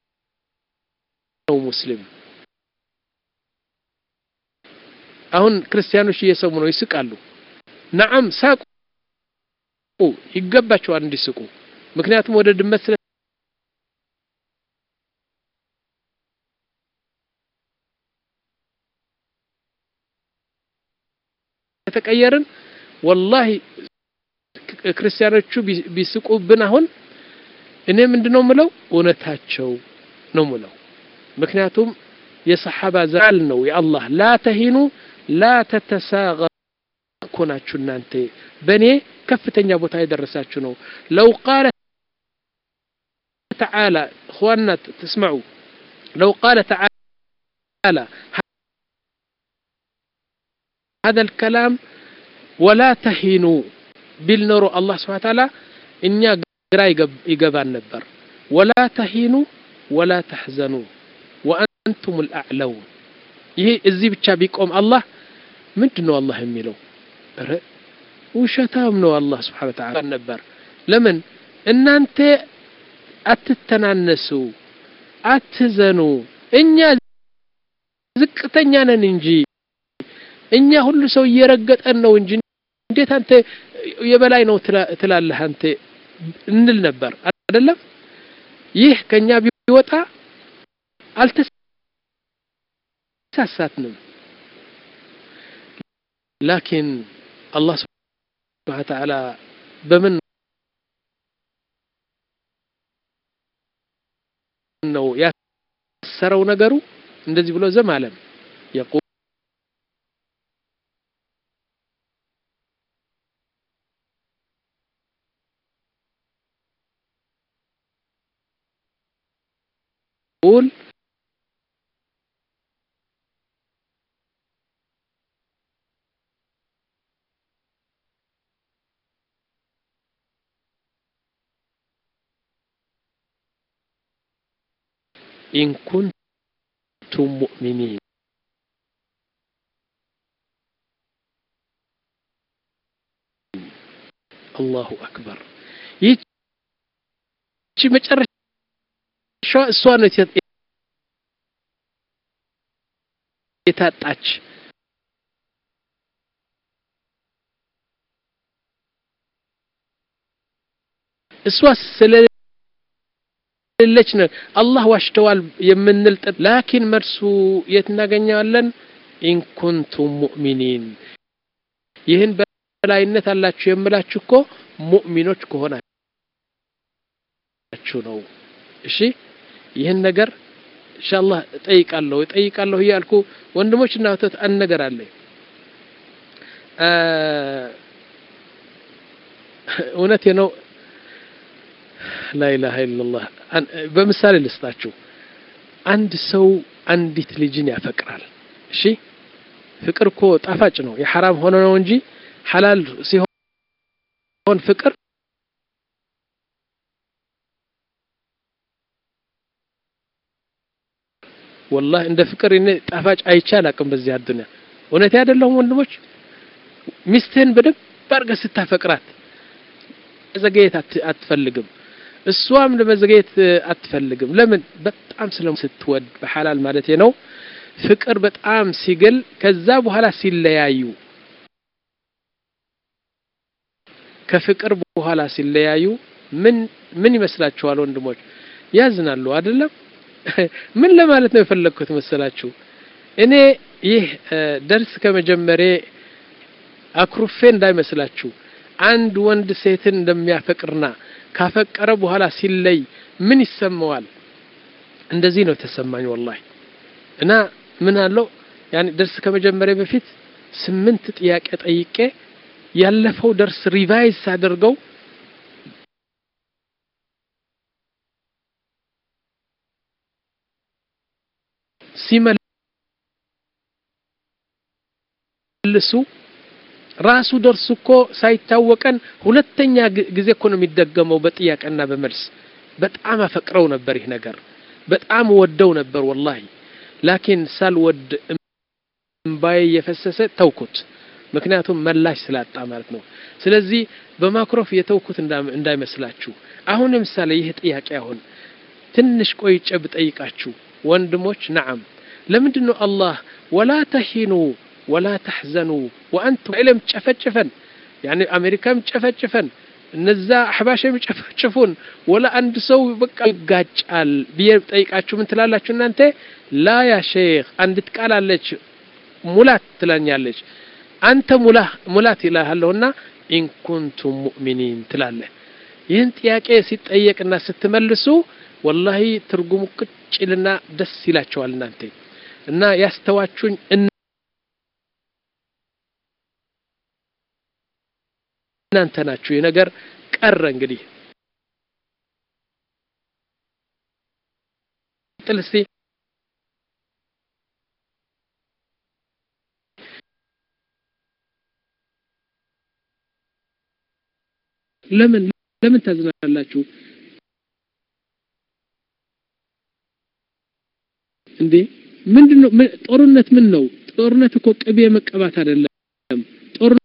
ሙስሊም አሁን ክርስቲያኖች እየሰሙ ነው ይስቃሉ نعم ሳቁ ይገባቸዋል እንዲስቁ ምክንያቱም ወደ ድመት ስለ ተቀየርን والله ክርስቲያኖቹ ቢስቁብን አሁን እኔ ምንድነው ምለው እውነታቸው ነው ምለው ምክንያቱም የሰሐባ ዘል ነው ያአላህ لا تهنوا لا تتساغروا ኮናችሁ እናንተ በኔ ከፍተኛ ቦታ ይደረሳችሁ ነው لو قال تعالى اخواننا تسمعوا لو قال تعالى هذا الكلام ولا تهنوا بالنور الله سبحانه وتعالى انيا ግራ ይገባን ነበር ولا تهنوا ولا تحزنوا وانتم الاعلون ይሄ እዚህ ብቻ ቢቆም አላህ ምንድነው አላህ የሚለው ኧረ ውሸታም ነው አላህ Subhanahu Wa Ta'ala ነበር ለምን እናንተ አትተናነሱ አትዘኑ እኛ ዝቅተኛ ነን እንጂ እኛ ሁሉ ሰው እየረገጠን ነው እንጂ እንዴት አንተ የበላይ ነው ትላለህ አንተ እንል ነበር አይደለም ይህ ከኛ ቢወጣ አልተሳሳትንም لكن الله سبحانه وتعالى بمن انه فسروا ነገሩ እንደዚህ ብሎ ዘም አለም يقول إن كنتم مؤمنين الله أكبر يجي مجرد شو السؤال يتاتش السؤال سلل ليش الله واشتوال يمنل لكن مرسو يتناغنيالن إن كنتم مؤمنين ይህን በላይነት አላችሁ የምላችሁ እኮ ሙእሚኖች ከሆናችሁ ነው እሺ ይህን ነገር ኢንሻአላህ ጠይቃለሁ ጠይቃለሁ ይያልኩ ወንድሞችና እህቶች አን ነገር አለ አ እውነቴ ነው لا إله إلا الله بمثال ልስጣችሁ አንድ ሰው አንዲት ልጅን ያፈቅራል እሺ ፍቅር እኮ ጣፋጭ ነው የሐራም ሆኖ ነው እንጂ ሐላል ሲሆን ፍቅር والله እንደ ፍቅር እኔ ጣፋጭ አይቻላቅም በዚህ አዱንያ እውነቴ አይደለም ወንድሞች ሚስትን በደንብ አድርገህ ስታፈቅራት ዘገየት አትፈልግም እሷም ለመዘገየት አትፈልግም ለምን በጣም ስለምትወድ በሐላል ማለት ነው ፍቅር በጣም ሲገል ከዛ በኋላ ሲለያዩ ከፍቅር በኋላ ሲለያዩ ምን ምን ይመስላችኋል ወንድሞች ያዝናሉ አይደለም ምን ለማለት ነው የፈለኩት መሰላችሁ እኔ ይህ ደርስ ከመጀመሪያ አክሩፌ እንዳይመስላችሁ አንድ ወንድ ሴትን እንደሚያፈቅርና ካፈቀረ በኋላ ሲለይ ምን ይሰማዋል እንደዚህ ነው ተሰማኝ والله እና ምን አለው يعني ደርስ ከመጀመሪያ በፊት ስምንት ጥያቄ ጠይቄ ያለፈው ደርስ ሪቫይዝ አድርገው ሲመልሱ ራሱ ደርሱ እኮ ሳይታወቀን ሁለተኛ ጊዜ እኮ ነው የሚደገመው በጥያቄና በመልስ በጣም አፈቅረው ነበር ይሄ ነገር በጣም ወደው ነበር والله ላኪን ሳልወድ እምባዬ የፈሰሰ ተውኩት ምክንያቱም መላሽ ስላጣ ማለት ነው ስለዚህ በማክሮፍ የተውኩት እንዳይመስላችሁ አሁን ለምሳሌ ይሄ ጥያቄ አሁን ትንሽ ቆይጬ ብጠይቃችሁ ወንድሞች نعم ለምንድነው አላህ ولا تهنوا ولا تحزنوا وانتم علم تشفچفن يعني امريكا تشفچفن እነዛ አህባሽም ጨፈጭፉን ወላ አንድ ሰው በቃ ይጋጫል ቢጠይቃችሁ ምን ትላላችሁ እናንተ ላ ያ ሼክ አንዲት ቃል አለች ሙላት ትላኛለች አንተ ሙላህ ሙላት ይላልውና ኢን ኩንቱም ሙእሚኒን ትላለህ ይህን ጥያቄ ሲጠየቅና ስትመልሱ والله ትርጉሙ ቅጭልና ደስ ይላችኋል እናንተ እና ያስተዋቹኝ እናንተ ናችሁ የነገር ቀረ እንግዲህ ጥልሲ ለምን ለምን ታዝናላችሁ እንዴ ምንድነው ጦርነት ምን ነው ጦርነት እኮ ቅቤ መቀባት አይደለም ጦርነት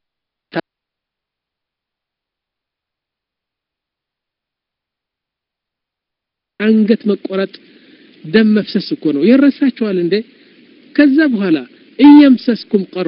አንገት መቆረጥ ደም መፍሰስ እኮ ነው ይረሳችኋል እንዴ ከዛ በኋላ እየምሰስኩም ቀር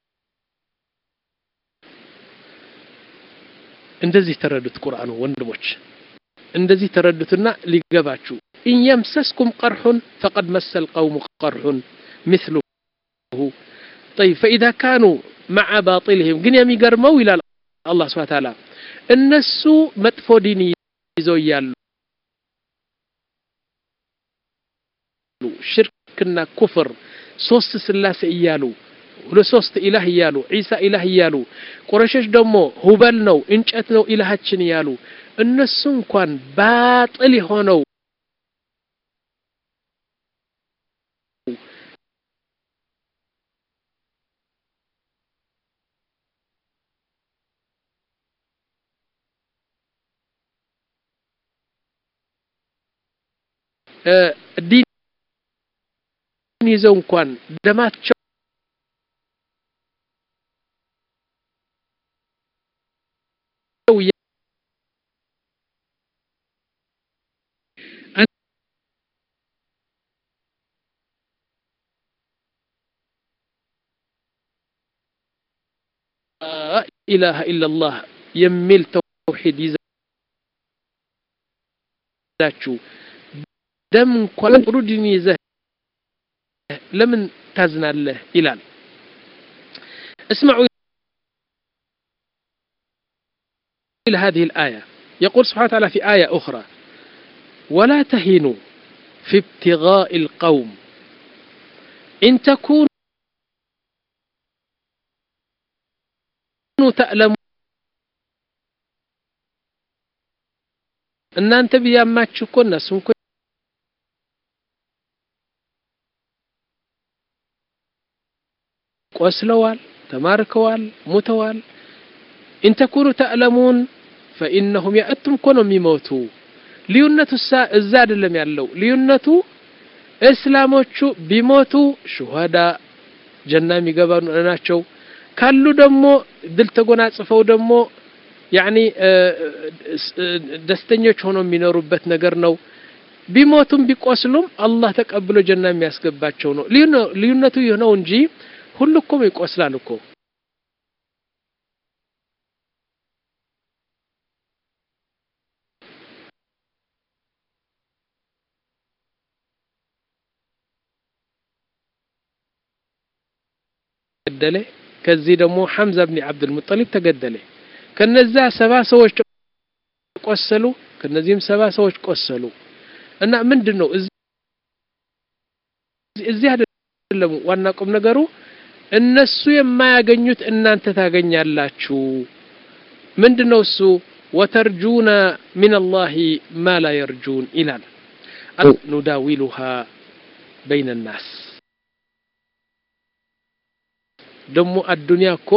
እንደዚህ ተረዱት ቁርአኑ ወንድሞች እንደዚህ ተረዱትና ሊገባችሁ እየምሰስኩም ቀርሁን فقد مس القوم قرح مثله طيب فاذا كانوا مع باطلهم ግን የሚገርመው ይላል አላህ Subhanahu Wa Ta'ala እነሱ መጥፎ ዲን ይዘው ያሉ ሽርክና ኩፍር ሶስት ስላሴ እያሉ ለሶስት ኢላህ እያሉ ኢሳ ኢላህ እያሉ ቁረይሾች ደግሞ ሁበል ነው እንጨት ነው ኢላሃችን እያሉ እነሱ እንኳን ባጥል ሆነው ዲን ይዘው እንኳን ደማቸው إله إلا الله يميل توحيد يزاچو دم كل رودني يزه لمن تزنا له إلال اسمعوا إلى هذه الآية يقول سبحانه وتعالى في آية أخرى ولا تهنوا في ابتغاء القوم إن تكونوا تعلمون ان انت بياماچو እኮ እነሱም እኮ ቆስለዋል ተማርከዋል ሞተዋል ان تكونوا تعلمون فانهم يأتم كونوا የሚሞቱ ልዩነቱ እዛ አይደለም ያለው ልዩነቱ እስላሞቹ ቢሞቱ ሹሃዳ ጀና የሚገባው ናቸው ካሉ ደግሞ ድል ተጎናጽፈው ደግሞ ያኒ ደስተኞች ሆነው የሚኖሩበት ነገር ነው ቢሞቱም ቢቆስሉም አላህ ተቀብሎ ጀና የሚያስገባቸው ነው ልዩነቱ ይሆነው እንጂ ሁሉኩም ይቆስላል እኮ ገደለ ከዚህ ደግሞ ሐምዛ ኢብኑ አብዱል ሙጠሊብ ተገደለ ከነዛ ሰባ ሰዎች ቆሰሉ ከነዚህም ሰባ ሰዎች ቆሰሉ እና ምንድነው እዚህ አይደለም ዋና ቁም ነገሩ እነሱ የማያገኙት እናንተ ታገኛላችሁ ምንድነው እሱ ወተርጁና من الله ما لا يرجون ኢላል نداولها بين الناس ደሞ አዱንያ እኮ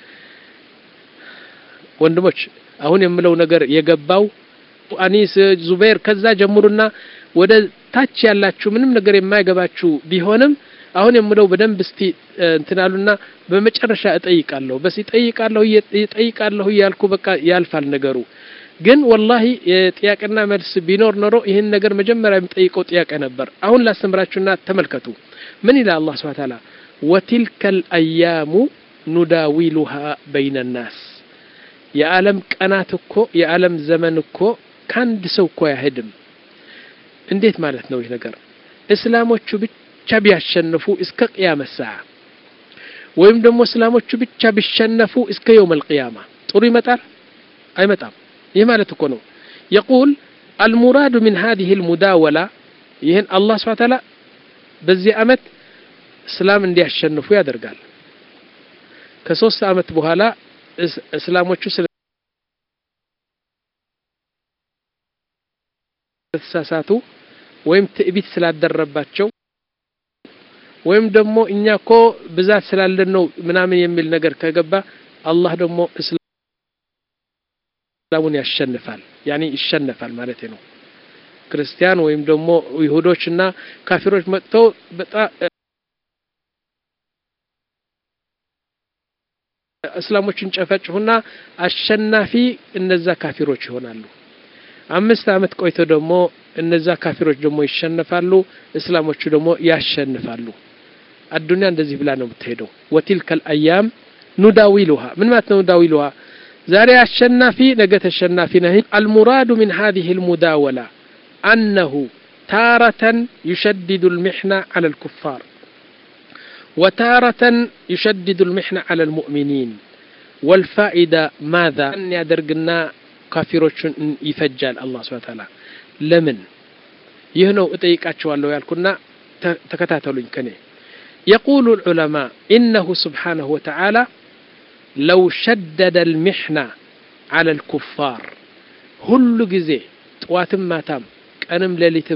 ወንድሞች አሁን የምለው ነገር የገባው አኒስ ዙበይር ከዛ ጀምሩና ወደ ታች ያላችሁ ምንም ነገር የማይገባችሁ ቢሆንም አሁን የምለው በደንብ እስቲ እንትናሉና በመጨረሻ እጠይቃለሁ በስ እጠይቃለሁ እጠይቃለሁ ያልኩ በቃ ያልፋል ነገሩ ግን والله ጥያቄና መልስ ቢኖር ኖሮ ይሄን ነገር መጀመሪያ የምጠይቀው ጥያቄ ነበር አሁን ላስተምራችሁና ተመልከቱ ምን ይላል አላህ Subhanahu Wa Ta'ala وتلك الأيام نداولها بين الناس يا عالم قناتكو يا عالم زمنكو كاند سوكو يهدم እንዴት ማለት ነው ይሄ ነገር እስላሞቹ ብቻ ቢያሸንፉ እስከ ቂያማ ሰዓ ወይም ደግሞ እስላሞቹ ብቻ ቢሸነፉ እስከ يوم القيامه ጥሩ ይመጣል አይመጣም ይሄ ማለት እኮ ነው يقول المراد من هذه المداوله ይሄን አላህ Subhanahu Wa Ta'ala በዚህ አመት እስላም እንዲያሸንፉ ያደርጋል ከሶስት አመት በኋላ እስላሞቹ ስለተሳሳቱ ወይም ትዕቢት ስላደረባቸው ወይም ደግሞ እኛኮ ብዛት ስላለን ነው ምናምን የሚል ነገር ከገባ አላህ ደግሞ እስላሙን ያሸንፋል ያኒ ይሸነፋል ማለት ነው ክርስቲያን ወይም ደግሞ ይሁዶችና ካፊሮች መጥተው በጣም እስላሞችን ጨፈጭሁና አሸናፊ እነዛ ካፊሮች ይሆናሉ አምስት አመት ቆይቶ ደግሞ እነዛ ካፊሮች ደግሞ ይሸነፋሉ እስላሞቹ ደግሞ ያሸንፋሉ አዱንያ እንደዚህ ብላ ነው የምትሄደው وتلك الايام نداولها من ما نداولها ዛሬ አሸናፊ ነገ ተሸናፊ ነው المراد من هذه المداوله انه تارة يشدد المحنه على الكفار وتارة يشدد المحنة على المؤمنين والفائدة ماذا أن يدرقنا كافروچن يفجال الله سبحانه وتعالى لمن يهنو اتيقاچوالو يالكونا تكتاتلون كني يقول العلماء إنه سبحانه وتعالى لو شدد المحنة على الكفار كل جزء تواتم ماتم أنم ليلتم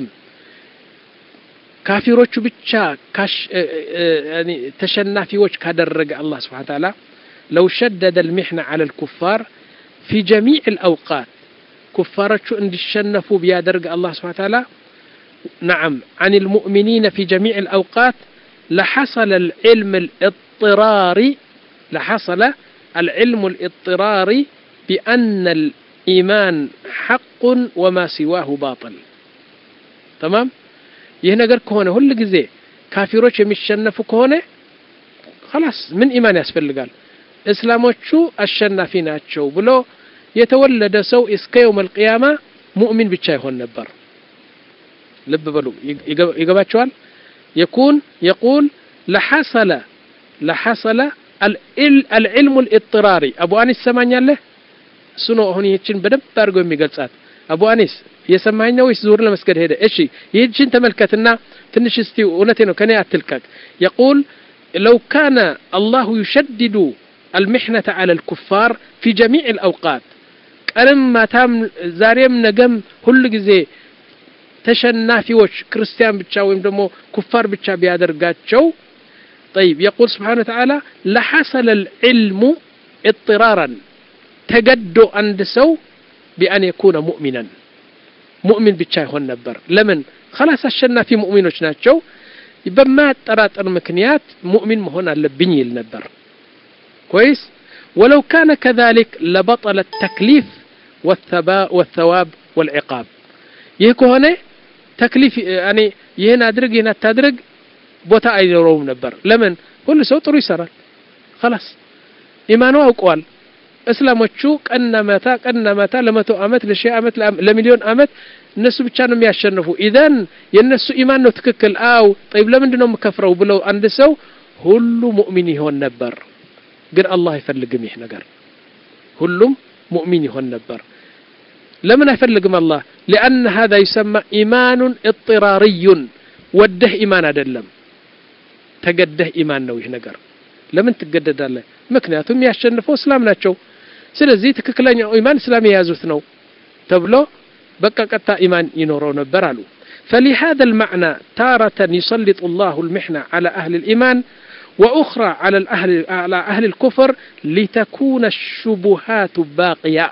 كافروቹ ብቻ ካሽ يعني ተሸናፊዎች ካደረገ الله سبحانه وتعالى لو شدد المحنة على الكفار في جميع الأوقات كفارቹ እንዲሸነፉ ቢያደርግ الله سبحانه وتعالى نعم عن المؤمنين في جميع الأوقات لحصل العلم الاضطراري لحصل العلم الاضطراري بأن الإيمان حق وما سواه باطل تمام ይህ ነገር ከሆነ ሁሉ ጊዜ ካፊሮች የሚሸነፉ ከሆነ خلاص ምን ኢማን ያስፈልጋል እስላሞቹ አሸናፊ ናቸው ብሎ የተወለደ ሰው እስከ يوم القيامة ሙእሚን ብቻ ይሆን ነበር ልብ በሉ ይገባቸዋል يكون يقول لحصل لحصل العلم الاضطراري ابو انس سمعني سنو አሁን ይህችን በደንብ አድርጎ የሚገልጻት አቡ አኒስ የሰማኝ ነው ወይስ ዙር ለመስገድ ሄደ እሺ ይህችን ተመልከትና ትንሽ እስቲ እውነቴ ነው ከኔ አትልቀቅ يقول لو كان الله يشدد المحنة على الكفار في جميع الأوقات ቀንም ማታም ዛሬም ነገም ሁሉ ጊዜ ተሸናፊዎች ክርስቲያን ብቻ ወይም ደግሞ ኩፋር ብቻ ቢያደርጋቸው طيب يقول سبحانه وتعالى لحصل العلم اضطرارا تجد عند سو بأن يكون مؤمنا مؤمن بتشاي هون نبر لمن خلاص الشنا في مؤمنوش ناتشو بما تراتر مكنيات مؤمن مهون لبني النبر كويس ولو كان كذلك لبطل التكليف والثباء والثواب والعقاب يهكو هنا تكليف يعني يهنا أدرج هنا تدرج بوتا أيروم نبر لمن كل سو طرو يسرال خلاص إيمانه أقوال እስላሞቹ ቀነመታ ቀነመታ ለመቶ አመት ለሺህ አመት ለሚሊዮን አመት እነሱ ብቻ ነው የሚያሸንፉ ኢዘን የነሱ ኢማን ነው ትክክል አው طيب ለምንድን ነው መከፍረው ብለው አንድ ሰው ሁሉ ሙእሚን ይሆን ነበር ግን አላህ ይፈልግም ይህ ነገር ሁሉም ሙእሚን ይሆን ነበር ለምን አይፈልግም አላህ لأن هذا يسمى إيمان اضطراري ወደህ ኢማን አይደለም ተገደህ ኢማን ነው ይህ ነገር ለምን ትገደዳለህ ምክንያቱም ያሸንፈው እስላም ናቸው ስለዚህ ትክክለኛው ኢማን እስላም ያዙት ነው ተብሎ በቃ ቀጣ ኢማን ይኖረው ነበር አሉ فلهذا المعنى تارة يسلط الله المحنة على أهل الإيمان وأخرى على الأهل على أهل الكفر لتكون الشبهات باقية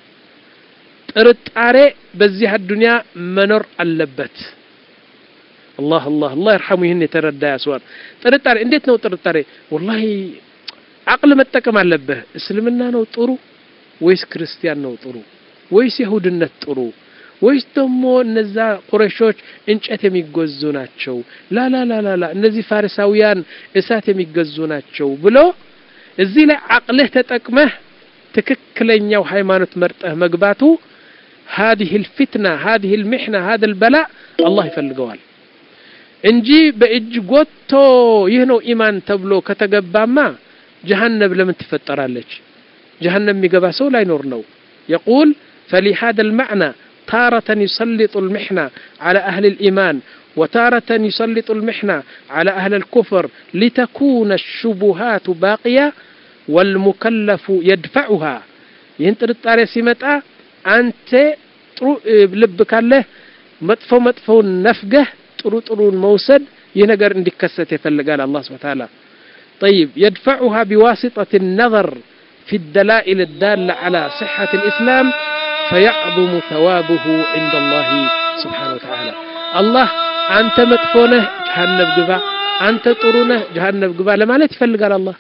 طرطاري بዚህ الدنيا منور አለበት الله الله الله يرحمه ይህን የተረዳ ያስዋል ጥርጣሬ እንዴት ነው ጥርጣሬ والله عقل መጠቀም አለበት እስልምና ነው ጥሩ ወይስ ክርስቲያን ነው ጥሩ ወይስ ይሁድነት ጥሩ ወይስ ደግሞ እነዛ ቁረሾች እንጨት የሚገዙ ናቸው ላ ላ ላ ላ እነዚህ ፋሪሳውያን እሳት የሚገዙ ናቸው ብሎ እዚህ ላይ عقلህ ተጠቅመህ ትክክለኛው ሃይማኖት መርጠህ መግባቱ هذه الفتنة هذه المحنة هذا البلاء الله ይፈልገዋል እንጂ በእጅ ጎቶ ይህ ነው ኢማን ተብሎ ከተገባማ جهنم لمن تفترالج جهنم ميغبا سو لا ينور نو يقول فلهذا المعنى تارة يسلط المحنة على أهل الإيمان وتارة يسلط المحنة على أهل الكفر لتكون الشبهات باقية والمكلف يدفعها ينتر التاريخ سمتا أنت لبك الله مطفو مطفو نفقه طرو طرو الموسد ينقر عندك كسته فلقال الله سبحانه وتعالى طيب يدفعها بواسطة النظر في الدلائل الدالة على صحة الإسلام فيعظم ثوابه عند الله سبحانه وتعالى الله أنت مدفونه جهنم قبا أنت طرونه جهنم قبا لما لا تفلق على الله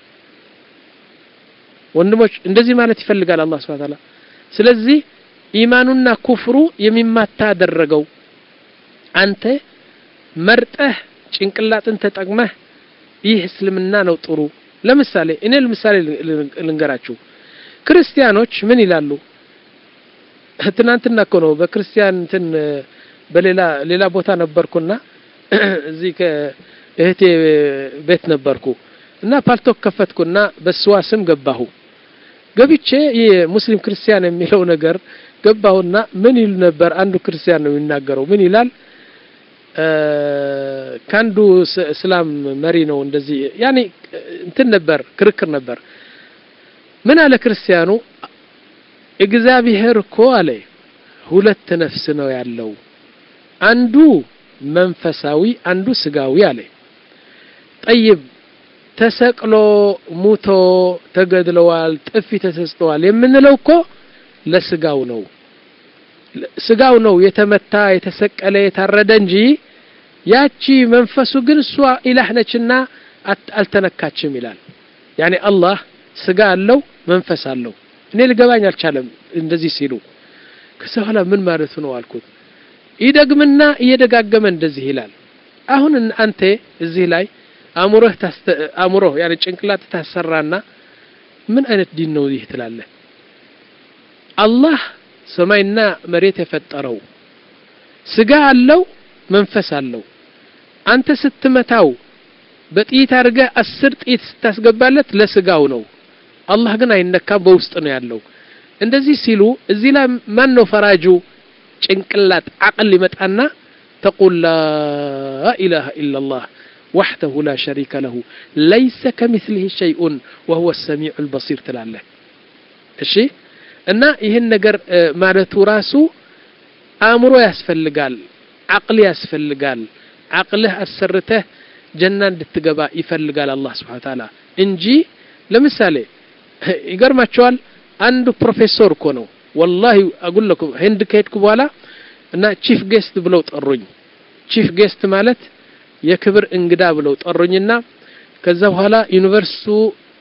وندمج اندزي ما لا تفلق على الله سبحانه وتعالى سلزي إيماننا كفر يمما تادرقوا أنت مرته ጭንቅላት እንተ ተጠቅመህ ይህ እስልምና ነው ጥሩ ለምሳሌ እኔ ለምሳሌ ልንገራችሁ ክርስቲያኖች ምን ይላሉ ትናንትና እኮ ነው በክርስቲያን እንትን በሌላ ሌላ ቦታ ነበርኩና እዚህ ከእህቴ ቤት ነበርኩ እና ፓልቶክ ከፈትኩና በስዋ ስም ገባሁ ገብቼ የሙስሊም ክርስቲያን የሚለው ነገር ገባሁና ምን ይል ነበር አንዱ ክርስቲያን ነው የሚናገረው ምን ይላል ካንዱ እስላም መሪ ነው እንደዚህ ያኒ እንትን ነበር ክርክር ነበር ምን አለ ክርስቲያኑ እግዚአብሔር እኮ አለ ሁለት ነፍስ ነው ያለው አንዱ መንፈሳዊ አንዱ ስጋዊ አለ طيب ተሰቅሎ ሙቶ ተገድለዋል ጥፊ ተሰስተዋል የምንለው እኮ ለስጋው ነው ስጋው ነው የተመታ የተሰቀለ የታረደ እንጂ ያቺ መንፈሱ ግን እሷ ኢላህ ነችና አልተነካችም ይላል ያኒ አላህ ስጋ አለው መንፈስ አለው እኔ ልገባኝ አልቻለም እንደዚህ ሲሉ ከሰኋላ ምን ማለት ነው አልኩት ይደግምና እየደጋገመ እንደዚህ ይላል አሁን አንተ እዚህ ላይ አእምሮህ አእምሮህ ያኒ ጭንቅላት ታሰራና ምን አይነት ዲን ነው ይህ ትላለህ አላህ ሰማይና መሬት የፈጠረው ስጋ አለው መንፈስ አለው አንተ ስትመታው በጥይት አርገ አስር ጥይት ስታስገባለት ለስጋው ነው አላህ ግን አይነካም በውስጥ ነው ያለው እንደዚህ ሲሉ እዚህ ላይ ማን ነው ፈራጁ ጭንቅላት አቅል ይመጣና تقول لا اله الا الله وحده لا شريك له ليس كمثله شيء وهو السميع البصير تلاله እሺ እና ይሄን ነገር ማለቱ ራሱ አእምሮ ያስፈልጋል አቅል ያስፈልጋል አቅልህ አሰርተህ ጀና እንድትገባ ይፈልጋል አላህ Subhanahu Wa Ta'ala እንጂ ለምሳሌ ይገርማቸዋል አንዱ ፕሮፌሰር እኮ ነው والله اقول لكم ህንድ ከሄድኩ በኋላ እና ቺፍ ጌስት ብለው ጠሩኝ ቺፍ ጌስት ማለት የክብር እንግዳ ብለው ጠሩኝና ከዛ በኋላ ዩኒቨርሲቲው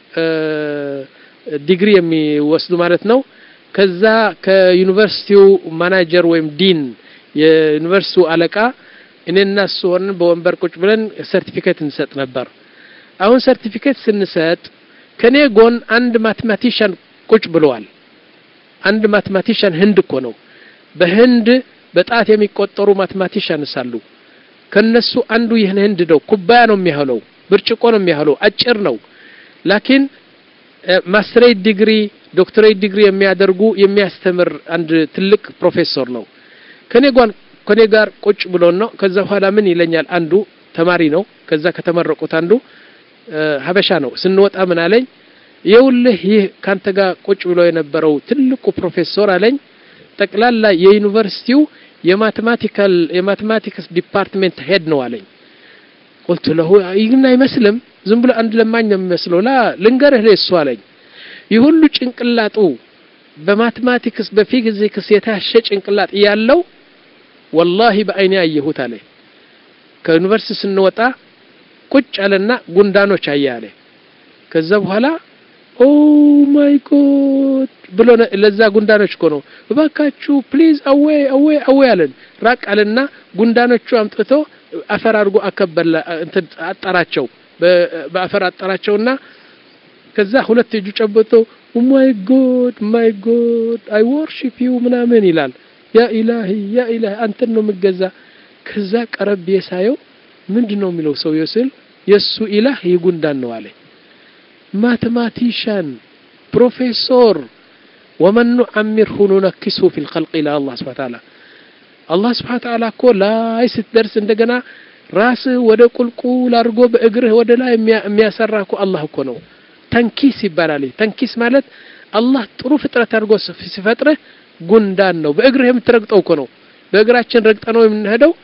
ዲግሪ የሚወስዱ ማለት ነው ከዛ ከዩኒቨርሲቲው ማናጀር ወይም ዲን የዩኒቨርሲቲው አለቃ እኔና ሱወን በወንበር ቁጭ ብለን ሰርቲፊኬት እንሰጥ ነበር አሁን ሰርቲፊኬት ስንሰጥ ከኔ ጎን አንድ ማትማቲሻን ቁጭ ብለዋል አንድ ማትማቲሻን ህንድ እኮ ነው በህንድ በጣት የሚቆጠሩ ማትማቲሻን ሳሉ ከነሱ አንዱ ይሄን ህንድ ነው ኩባያ ነው የሚያህለው ብርጭቆ ነው የሚያህለው አጭር ነው ላኪን ማስተሬት ዲግሪ ዶክተሬት ዲግሪ የሚያደርጉ የሚያስተምር አንድ ትልቅ ፕሮፌሰር ነው ከኔ ጋር ከኔ ጋር ቁጭ ብሎ ነው ከዛ በኋላ ምን ይለኛል አንዱ ተማሪ ነው ከዛ ከተመረቁት አንዱ ሀበሻ ነው ስንወጣ ምን አለኝ ይውልህ ይህ ካንተ ጋር ቁጭ ብሎ የነበረው ትልቁ ፕሮፌሰር አለኝ ጠቅላላ የዩኒቨርሲቲው የማቴማቲካል የማቴማቲክስ ዲፓርትመንት ሄድ ነው አለኝ قلت له ይግና አይመስልም ዝም ብሎ አንድ ለማኝ ነው የሚመስለው ላ ልንገርህ ለሱ አለኝ ይሁሉ ጭንቅላቱ በማቴማቲክስ በፊዚክስ የታሸ ጭንቅላት ያለው والله በአይኔ አየሁት አለ ከዩኒቨርሲቲ ስንወጣ ቁጭ አለና ጉንዳኖች አያለ ከዛ በኋላ ኦ ማይ ጎድ ብሎ ለዛ ጉንዳኖች እኮ ነው እባካችሁ ፕሊዝ አዌይ አዌይ አዌይ አለን ራቅ አለና ጉንዳኖቹ አምጥቶ አፈር አድርጎ አከበለ እንትን አጣራቸው በአፈር አጣራቸውና ከዛ ሁለት እጁ ጨብጦ ኦ ማይ ጎድ ማይ ጎድ አይ ወርሺፕ ዩ ምናምን ይላል ያ ኢላሂ ያ ኢላሂ አንተ ነው መገዛ ከዛ ቀረብ የሳየው ምንድነው የሚለው ሰው ይስል የሱ ኢላህ ይጉንዳን ነው አለ ማቴማቲሻን ፕሮፌሰር ومن نعمره ننكسه في الخلق الى الله سبحانه وتعالى الله سبحانه وتعالى እኮ ላይ ስትደርስ እንደገና ራስ ወደ ቁልቁል አርጎ በእግርህ ወደ ላይ የሚያሰራኩ አላህ እኮ ነው ተንኪስ ይባላል ተንኪስ ማለት አላህ ጥሩ ፍጥረት አርጎ ሲፈጥርህ ጉንዳን ነው በእግርህ የምትረግጠው እኮ ነው በእግራችን ረግጠነው የምንሄደው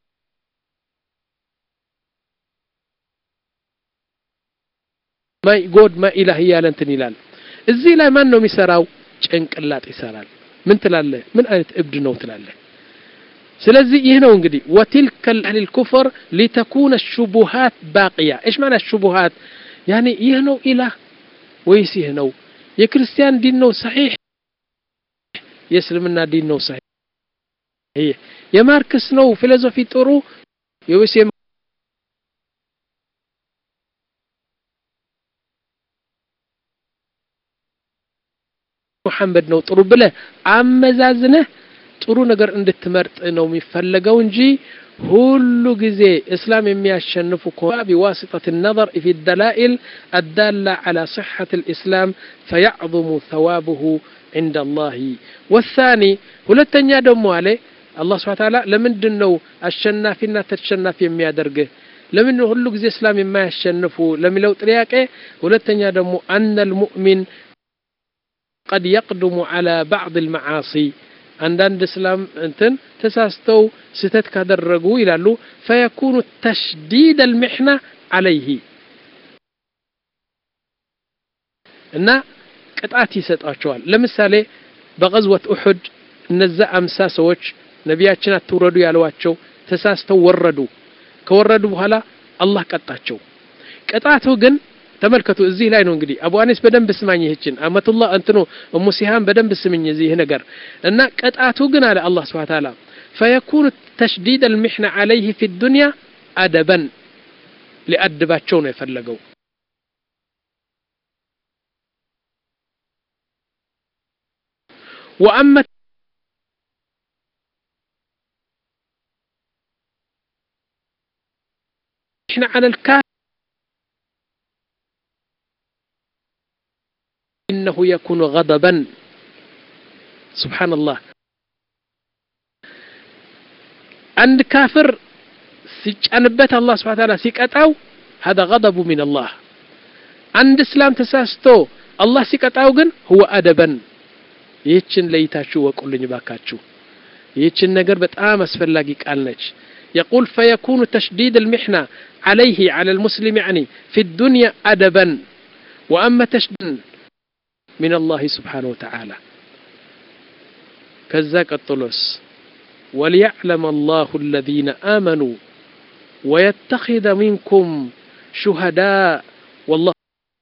ማይ ጎድ ማ ኢላህ ያለንትን ይላል እዚህ ላይ ማን ነው የሚሰራው ጭንቅላት ይሰራል ምን ትላለህ ምን አይነት እብድ ነው ትላለህ ስለዚህ ይሄ ነው እንግዲህ وتلك الكفر لتكون الشبهات باقيه ايش معنى الشبهات يعني ይሄ ነው ኢላህ ወይስ ይሄ ነው የክርስቲያን ዲን ነው صحيح የእስልምና ዲን ነው صحيح ይሄ የማርክስ ነው ፊሎሶፊ ጥሩ የወይስ ሙሐመድ ነው ጥሩ ብለ አመዛዝነህ ጥሩ ነገር እንድትመርጥ ነው የሚፈልገው እንጂ ሁሉ ጊዜ እስላም የሚያሸንፉ ኮባ بواسطه النظر في الدلائل الداله على صحه الاسلام فيعظم ثوابه عند الله والثاني ሁለተኛ ደግሞ አለ الله سبحانه وتعالى ለምንድነው አሸናፊና ተሸናፊ የሚያደርግህ ለምን ሁሉ ጊዜ እስላም የማያሸንፉ ለሚለው ጥያቄ ሁለተኛ ደግሞ ان المؤمن قد يقدم على بعض المعاصي አንዳንድ እስላም እንትን ተሳስተው ስተት ካደረጉ ይላሉ فيكون تشديد المحنه عليه እና ቅጣት ይሰጣቸዋል ለምሳሌ በغزوة احد እነዛ አምሳ ሰዎች ነብያችን አትወረዱ ያሏቸው ተሳስተው ወረዱ ከወረዱ በኋላ አላህ ቀጣቸው ቅጣቱ ግን ተመልከቱ እዚህ ላይ ነው እንግዲህ አቡ አኒስ በደንብ ስማኝ ይህችን አመቱላህ እንትኑ ኡሙ ሲሃም በደንብ ስምኝ እዚህ ነገር እና ቅጣቱ ግን አለ አላህ Subhanahu Wa Ta'ala فيكون تشديد المحنه عليه في الدنيا ادبا لأدباቸው ነው የፈለገው واما احنا على الكافر انه يكون غضبا سبحان الله عند كافر ሲጫንበት الله سبحانه وتعالى ሲቀጣው هذا غضب من الله عند اسلام ተሳስቶ الله ሲቀጣው ግን هو ادبا ይህችን ለይታችሁ ወቁልኝ ባካችሁ ይህችን ነገር በጣም አስፈላጊ ቃል ነች يقول فيكون تشديد المحنه عليه على المسلم يعني في الدنيا ادبا واما تشديد من الله سبحانه وتعالى كذا قطلوس وليعلم الله الذين آمنوا ويتخذ منكم شهداء والله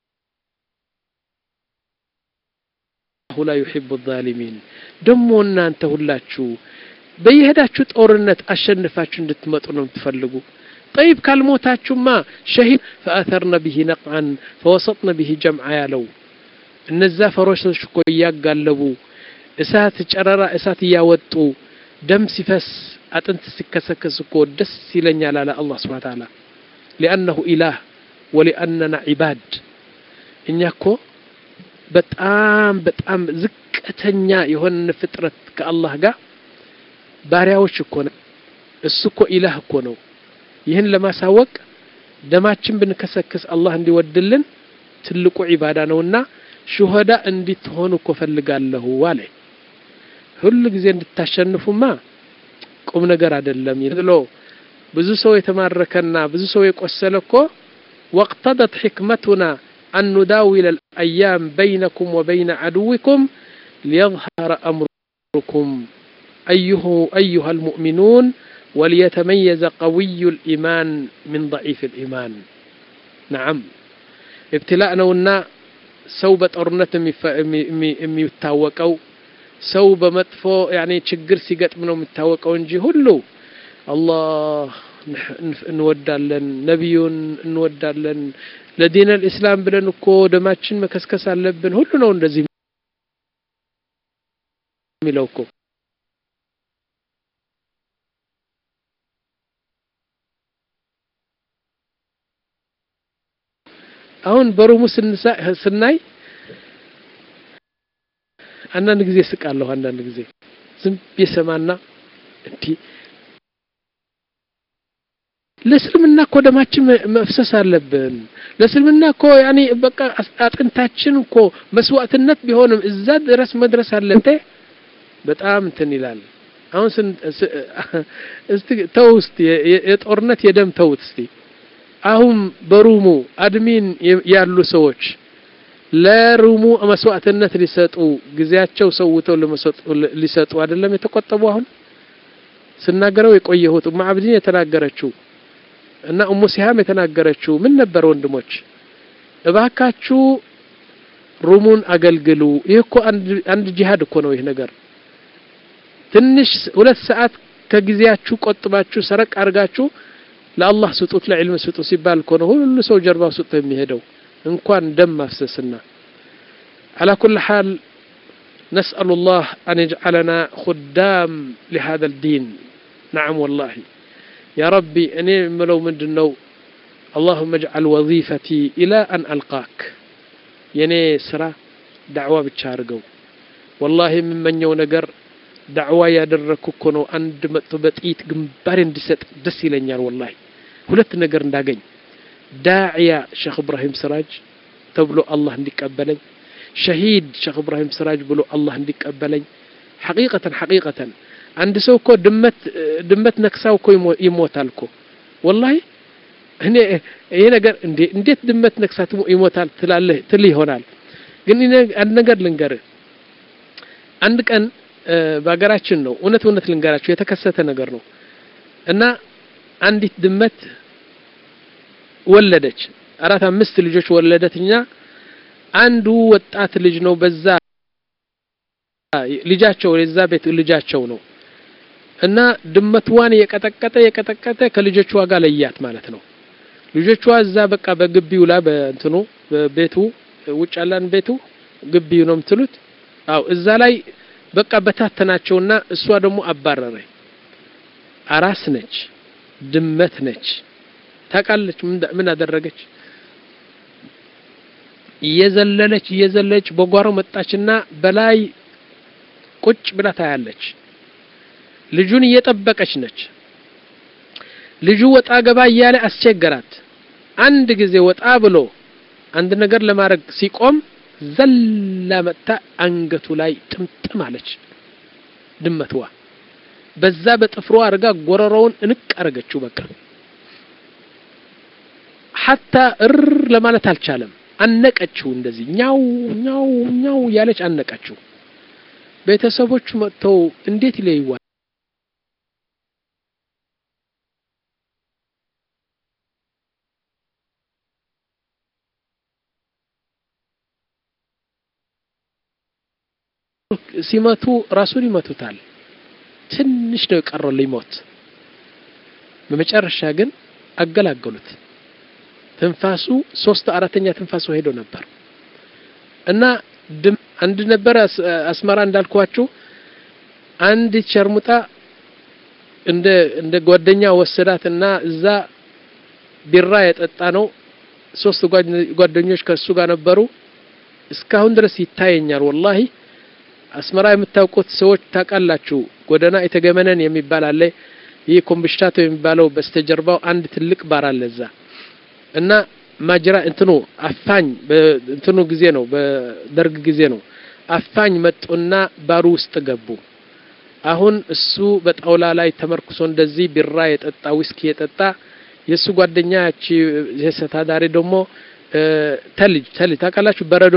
لا يحب الظالمين دمونا انت ሁላችሁ በየሄዳችሁ ጦርነት አሸንፋችሁ እንድትመጡ ነው የምትፈልጉ طيب ካልሞታችሁማ شهيد فاثرنا به نقعا فوسطنا به جمعا ያለው እነዛ ፈሮሾች እኮ ያጋለቡ እሳት ጨረራ እሳት ያወጡ ደም ሲፈስ አጥንት ሲከሰከስ እኮ ደስ ይለኛል አለ አላህ Subhanahu Wa Ta'ala لانه اله ولاننا عباد እኛኮ በጣም በጣም ዝቅተኛ የሆነ ፍጥረት ከአላህ ጋር ባሪያዎች እኮ ነው እሱ እኮ ኢላህ እኮ ነው ይህን ለማሳወቅ ደማችን ብንከሰከስ አላህ እንዲወድልን ትልቁ ዒባዳ ነውና ሹሃዳ እንድትሆኑ እኮ ፈልጋለሁ አለ ሁሉ ጊዜ እንድታሸንፉማ ቁም ነገር አይደለም ይልሎ ብዙ ሰው የተማረከና ብዙ ሰው የቆሰለ እኮ وقتضت حكمتنا أن نداول الأيام بينكم وبين عدوكم ليظهر أمركم أيه أيها المؤمنون وليتميز قوي الإيمان من ضعيف الإيمان نعم ابتلاءنا ونا سوبة أرنة ميتاوكو سوبة مطفو يعني ችግር ሲገጥምነው متاوكو እንጂ ሁሉ الله እንወዳለን ነብዩን እንወዳለን ለዲን الاسلام ብለን እኮ ደማችን መከስከስ አለብን ሁሉ ነው እንደዚህ የሚለው እኮ አሁን በሩሙ ስናይ አንዳንድ ጊዜ ስቃለሁ አንዳንድ ጊዜ ዝም ቢሰማና እንዴ ለስልምና እኮ ደማችን መፍሰስ አለብን ለስልምና እኮ ያኒ በቃ አጥንታችን እኮ መስዋዕትነት ቢሆንም እዛ ድረስ መድረስ አለንተ በጣም እንትን ይላል አሁን እስቲ ተውስቲ የጦርነት የደም ተውት እስቲ አሁን በሩሙ አድሚን ያሉ ሰዎች ለሩሙ መስዋዕትነት ሊሰጡ ግዚያቸው ሰውተው ለመስዋዕት ሊሰጡ አይደለም የተቆጠቡ አሁን ስናገረው የቆየሁት ማዕብዲን የተናገረችው እና ኡሙ ሲሃም የተናገረችው ምን ነበር ወንድሞች እባካችሁ ሩሙን አገልግሉ ይሄኮ አንድ አንድ ጂሃድ እኮ ነው ይሄ ነገር ትንሽ ሁለት ሰዓት ከግዚያችሁ ቆጥባችሁ ሰረቅ አርጋችሁ ለአላህ ስጡት ለዕልም ስጡት ሲባል እኮ ነው ሁሉ ሰው ጀርባው ስጡ የሚሄደው እንኳን ደም ማፍሰስና على كل حال نسأل الله أن يجعلنا خدام لهذا الدين نعم والله يا ربي أني ملو من دنو اللهم اجعل وظيفتي إلى أن ألقاك يعني سرا دعوة بتشارقو والله من من يو نقر ዳዕዋ ያደረኩ እኮ ነው አንድ መጥቶ በጥይት ግንባሬ እንዲሰጥ ደስ ይለኛል ወላሂ ሁለት ነገር እንዳገኝ ዳዕያ ሼክ ኢብራሂም ስራጅ ተብሎ አላህ እንዲቀበለኝ ሸሂድ ሼክ ኢብራሂም ስራጅ ብሎ አላህ እንዲቀበለኝ حقيقة حقيقة عند ሰው እኮ ድመት ድመት ነክሳው እኮ ይሞታል እኮ والله እኔ ይሄ ነገር እንዴት ድመት ነክሳት ይሞታል ትላለህ ትል ይሆናል ግን እኔ አንድ ነገር ልንገርህ አንድ ቀን በአገራችን ነው እውነት እውነት ልንገራችሁ የተከሰተ ነገር ነው እና አንዲት ድመት ወለደች አራት አምስት ልጆች ወለደችኛ አንዱ ወጣት ልጅ ነው በዛ ልጃቸው የዛ ቤት ልጃቸው ነው እና ድመትዋን የቀጠቀጠ የቀጠቀጠ ከልጆቿ ጋር ለያት ማለት ነው ልጆቿ እዛ በቃ በግቢው ላይ በእንትኑ በቤቱ ውጭ ያለን ቤቱ ግቢው ነው የምትሉት አው እዛ ላይ በቃ በታተናቸውና እሷ ደግሞ አባረረ አራስ ነች ድመት ነች ታቃለች ምን አደረገች እየዘለለች እየዘለለች በጓሮ መጣችና በላይ ቁጭ ብላ ታያለች ልጁን እየጠበቀች ነች ልጁ ወጣ ገባ እያለ አስቸገራት አንድ ጊዜ ወጣ ብሎ አንድ ነገር ለማድረግ ሲቆም ዘላ መጣ አንገቱ ላይ ጥምጥም አለች ድመትዋ በዛ በጥፍሯ አርጋ ጎረሮውን እንቅ አረገችው በቃ حتى እር ለማለት አልቻለም አነቀችው እንደዚህ ኛው ኛው ኛው ያለች አነቀችው ቤተሰቦቹ መጥተው እንዴት ይለይዋ ሲመቱ ራሱን ይመቱታል ትንሽ ነው ቀረው ሊሞት በመጨረሻ ግን አገላገሉት ትንፋሱ ሶስት አራተኛ ትንፋሱ ሄዶ ነበር እና አንድ ነበር አስመራ እንዳልኳችሁ አንድ ቸርሙጣ እንደ እንደ ጓደኛ ወሰዳትና እዛ ቢራ የጠጣ ነው ሶስት ጓደኞች ከሱ ጋር ነበሩ እስካሁን ድረስ ይታየኛል والله አስመራ የምታውቁት ሰዎች ታቃላችሁ ጎደና የተገመነን የሚባል አለ ይሄ ኮምብሽታቶ የሚባለው በስተጀርባው አንድ ትልቅ ባር አለ እዛ እና ማጅራ እንትኑ አፋኝ እንትኑ ጊዜ ነው በደርግ ጊዜ ነው አፋኝ መጡና ባሩ ውስጥ ገቡ አሁን እሱ በጣውላ ላይ ተመርኩሶ እንደዚህ ቢራ የጠጣ ዊስኪ የጠጣ የሱ ጓደኛች የሰታዳሪ ደግሞ ተልጅ ተልጅ ታቃላችሁ በረዶ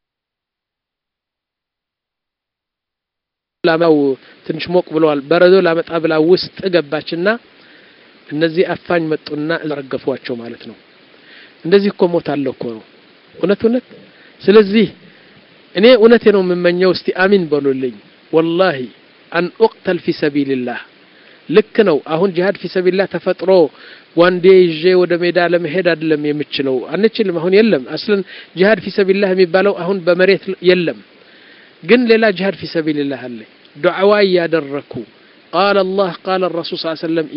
ላማው ትንሽ ሞቅ ብለዋል በረዶ ላመጣ ብላ ውስጥ ገባችና እነዚህ አፋኝ መጡና ዘረገፏቸው ማለት ነው እንደዚህ እኮ ሞት አለ እኮ ነው እውነት እውነት ስለዚህ እኔ እውነቴ ነው የምመኘው እስቲ አሚን በሉልኝ والله ان اقتل في سبيل الله ልክ ነው አሁን ጂሃድ في سبيل الله ተፈጥሮ ዋንዴ ይዤ ወደ ሜዳ ለመሄድ አይደለም የምችለው አንችልም አሁን የለም አስለን ጂሃድ في سبيل الله የሚባለው አሁን በመሬት የለም ግን ሌላ ጂሃድ في سبيل الله አለ ዱዓዋ ያደረኩ قال الله قال الرسول صلى الله عليه وسلم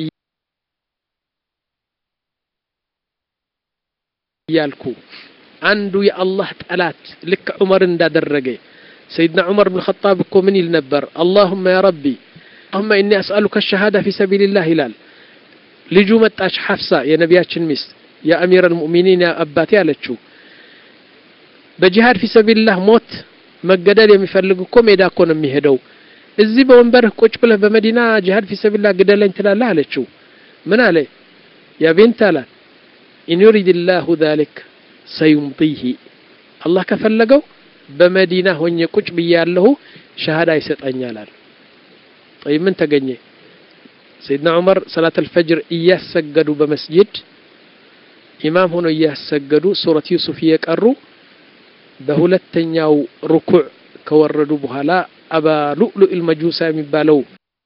ያልኩ አንዱ የአላህ ጠላት ልክ ዑመር እንዳደረገ سيدنا عمر بن الخطاب እኮ ምን ይል ነበር اللهم يا ربي اللهم اني اسالك الشهاده في سبيل الله ይላል ልጁ መጣች ሐፍሳ የነቢያችን ሚስት ያ አሚር المؤمنين ያ አባቴ አለችው በጂሃድ في سبيل الله ሞት መገደል የሚፈልግ እኮ ሜዳ እኮ ነው የሚሄደው እዚህ በወንበር ቁጭ ብለህ በመዲና ጂሃድ في سبيل الله ገደለኝ ትላለህ አለችው ምን አለ ያ ቢንት አለ إن يريد الله ذلك سيمضيه الله كفلقوا بمدينة هون يقوش بياله شهادة يسطنيال طيب من تغني سيدنا عمر صلاة الفجر إياه سجدوا بمسجد إمام هنا إياه سجدوا سورة يوسف يقروا بهولتنياو ركوع كوردوا بهلا أبا لؤلؤ المجوسة የሚባለው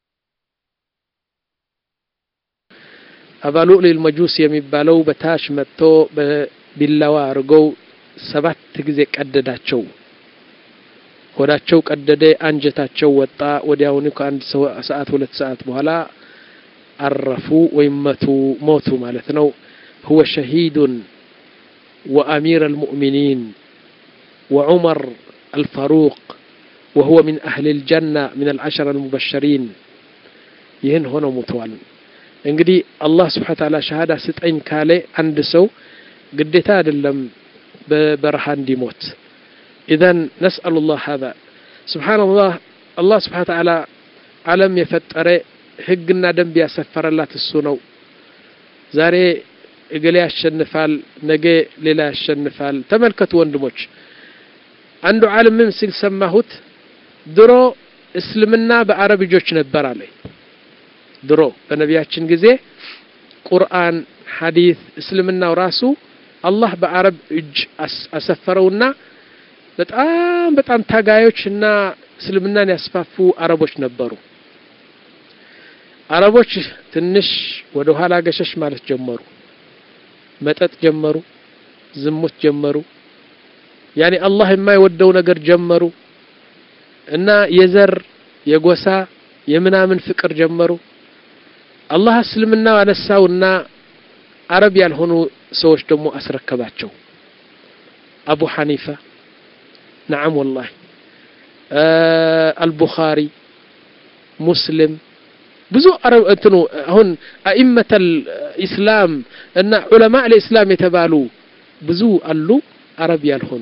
أبا لؤلؤ المجوس የሚባለው በታሽ መጥቶ በቢላዋ አርገው ሰባት ጊዜ ቀደዳቸው ሆዳቸው ቀደደ አንጀታቸው ወጣ ወዲያውኑ ከአንድ ሰዓት ሁለት ሰዓት በኋላ አረፉ ወይ መቱ ሞቱ ማለት ነው هو شهيد وأمير المؤمنين وعمر الفاروق وهو من أهل الجنة من العشر المبشرين ይህን ሆነው ሞተዋል እንግዲህ አላህ Subhanahu Wa Ta'ala ሸሃዳ ስጠኝ ካለ አንድ ሰው ግዴታ አይደለም በበረሃ እንዲሞት اذا نسال الله هذا سبحان الله الله سبحانه وتعالى ዓለም የፈጠረ ህግና ደንብ ያሰፈረላት እሱ ነው ዛሬ እገሌ ያሸንፋል ነገ ሌላ ያሸንፋል ተመልከቱ ወንድሞች አንዱ ዓለም ምን ሲል ሰማሁት ድሮ እስልምና በአረብ ልጆች ነበር አለ ድሮ በነቢያችን ጊዜ ቁርአን ሐዲስ እስልምናው ራሱ አላህ በአረብ እጅ አሰፈረውና በጣም በጣም ታጋዮችና እስልምናን ያስፋፉ አረቦች ነበሩ አረቦች ትንሽ ወደ ኋላ ገሸሽ ማለት ጀመሩ መጠጥ ጀመሩ ዝሙት ጀመሩ ያኒ አላህ የማይወደው ነገር ጀመሩ እና የዘር የጎሳ የምናምን ፍቅር ጀመሩ አላህ እስልምና አነሳውና አረብ ያልሆኑ ሰዎች ደግሞ አስረከባቸው አቡ ሐኒፋ نعم والله آه البخاري مسلم ብዙ አረብ እንትኑ አሁን አኢመተ الاسلام እና ዑለማ الاسلام የተባሉ ብዙ አሉ አረብ ያልሆኑ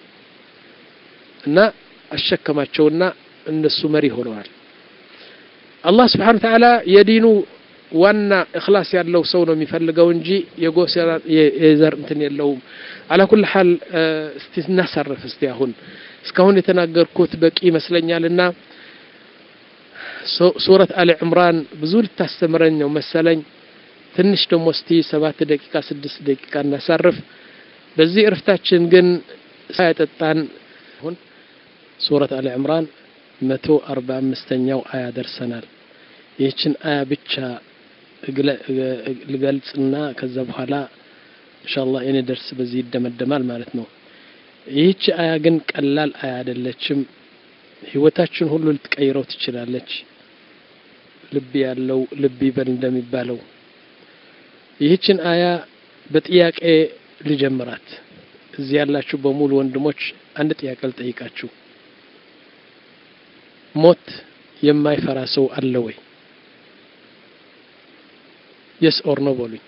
እና አሸከማቸውና እነሱ መሪ ሆነዋል አላህ Subhanahu Wa Ta'ala የዲኑ ዋና اخلاص ያለው ሰው ነው የሚፈልገው እንጂ የጎሳ የዘር እንትን የለውም على كل حال استنصرف እስቲ አሁን እስካሁን የተናገርኩት በቂ ይመስለኛልና ሱረት አሊ ዕምራን ብዙ ልታስተምረኝ ነው መሰለኝ ትንሽ ደግሞ እስቲ ሰባት ደቂቃ ስድስት ደቂቃ እናሳርፍ በዚህ እርፍታችን ግን ሳይጠጣን አሁን ሱረት አሊ ዕምራን መቶ አርባ አምስተኛው አያ ደርሰናል ይህችን አያ ብቻ ልገልጽና ከዛ በኋላ ኢንሻአላህ እኔ ደርስ በዚህ ይደመደማል ማለት ነው ይህች አያ ግን ቀላል አያ አይደለችም ህይወታችን ሁሉ ልትቀይረው ትችላለች ልብ ያለው ልብ ይበል እንደሚባለው ይህችን አያ በጥያቄ ልጀምራት እዚህ ያላችሁ በሙሉ ወንድሞች አንድ ጥያቄ ልጠይቃችሁ ሞት የማይፈራ ሰው አለ ወይ yes or no በሉኝ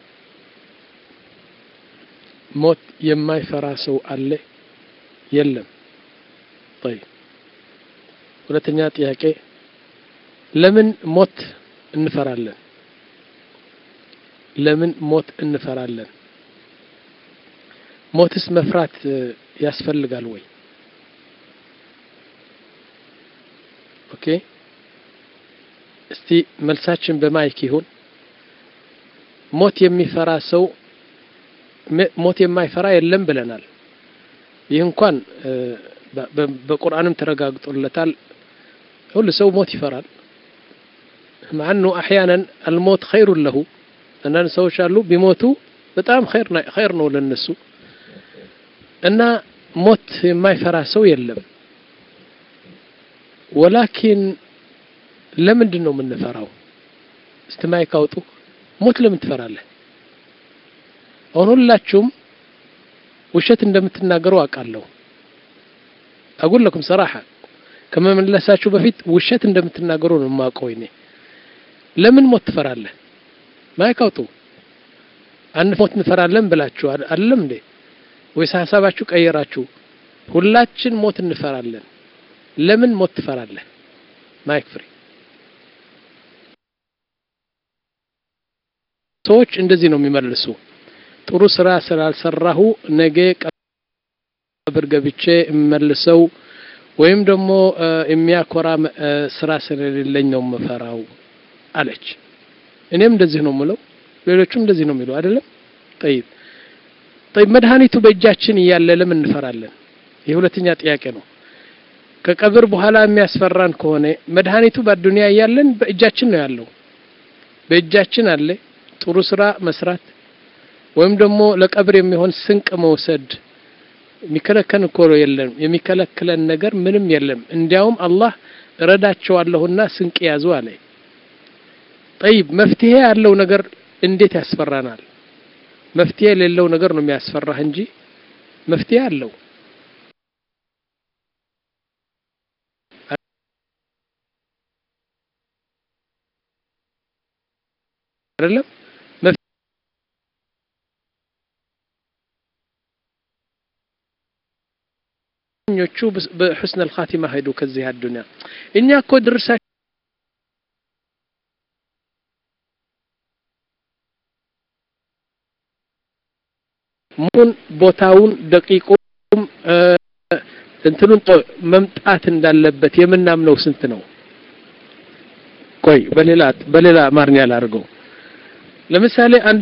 ሞት የማይፈራ ሰው አለ የለም طيب ሁለተኛ ጥያቄ ለምን ሞት እንፈራለን ለምን ሞት እንፈራለን ሞትስ መፍራት ያስፈልጋል ወይ ኦኬ እስቲ መልሳችን በማይክ ይሁን ሞት የሚፈራ ሰው ሞት የማይፈራ የለም ብለናል ይህ እንኳን በቁርአንም ተረጋግጦለታል ሁሉ ሰው ሞት ይፈራል مع انه احيانا الموت خير له እነን ሰዎች አሉ ቢሞቱ በጣም خير خير ነው ለነሱ እና ሞት የማይፈራ ሰው የለም ولكن ለምንድን ነው የምንፈራው እስተማይካውጡ ሞት ለምን ትፈራለህ ሁላችሁም ውሸት እንደምትናገሩ አውቃለሁ اقول لكم صراحه كما من لساችሁ በፊት ውሸት እንደምትናገሩ ነው ማውቀው እኔ ለምን ሞት ትፈራለህ ማይካውጡ አንድ ሞት እንፈራለን ብላችሁ አይደለም እንዴ ወይስ ሐሳባችሁ ቀየራችሁ ሁላችን ሞት እንፈራለን ለምን ሞት ትፈራለህ ማይክ ፍሪ ሰዎች እንደዚህ ነው የሚመልሱ ጥሩ ስራ ስላልሰራሁ ነገ ቀብር ገብቼ እመልሰው ወይም ደግሞ የሚያኮራ ስራ ስለሌለኝ ነው መፈራው አለች እኔም እንደዚህ ነው ምለው ሌሎችም እንደዚህ ነው የሚሉ አይደለም طيب طيب መድኃኒቱ በእጃችን እያለ ለምን እንፈራለን የሁለተኛ ጥያቄ ነው ከቀብር በኋላ የሚያስፈራን ከሆነ መድኃኒቱ በዱንያ እያለን በእጃችን ነው ያለው በእጃችን አለ ጥሩ ስራ መስራት ወይም ደግሞ ለቀብር የሚሆን ስንቅ መውሰድ የሚከለከን ኮሎ የለም የሚከለክለን ነገር ምንም የለም እንዲያውም አላህ ረዳቸዋለሁና ስንቅ ያዙ አለ طيب መፍትሄ ያለው ነገር እንዴት ያስፈራናል መፍትሄ የሌለው ነገር ነው የሚያስፈራህ እንጂ መፍትሄ አለው አይደለም ኞቹ በحسن الخاتمه ሄዱ ከዚህ አዱንያ እኛ እኮ ድርሳ ሙን ቦታውን ደቂቁም እንትኑን መምጣት እንዳለበት የምናምነው ስንት ነው ቆይ በሌላ በሌላ ማርኛ ላርገው ለምሳሌ አንድ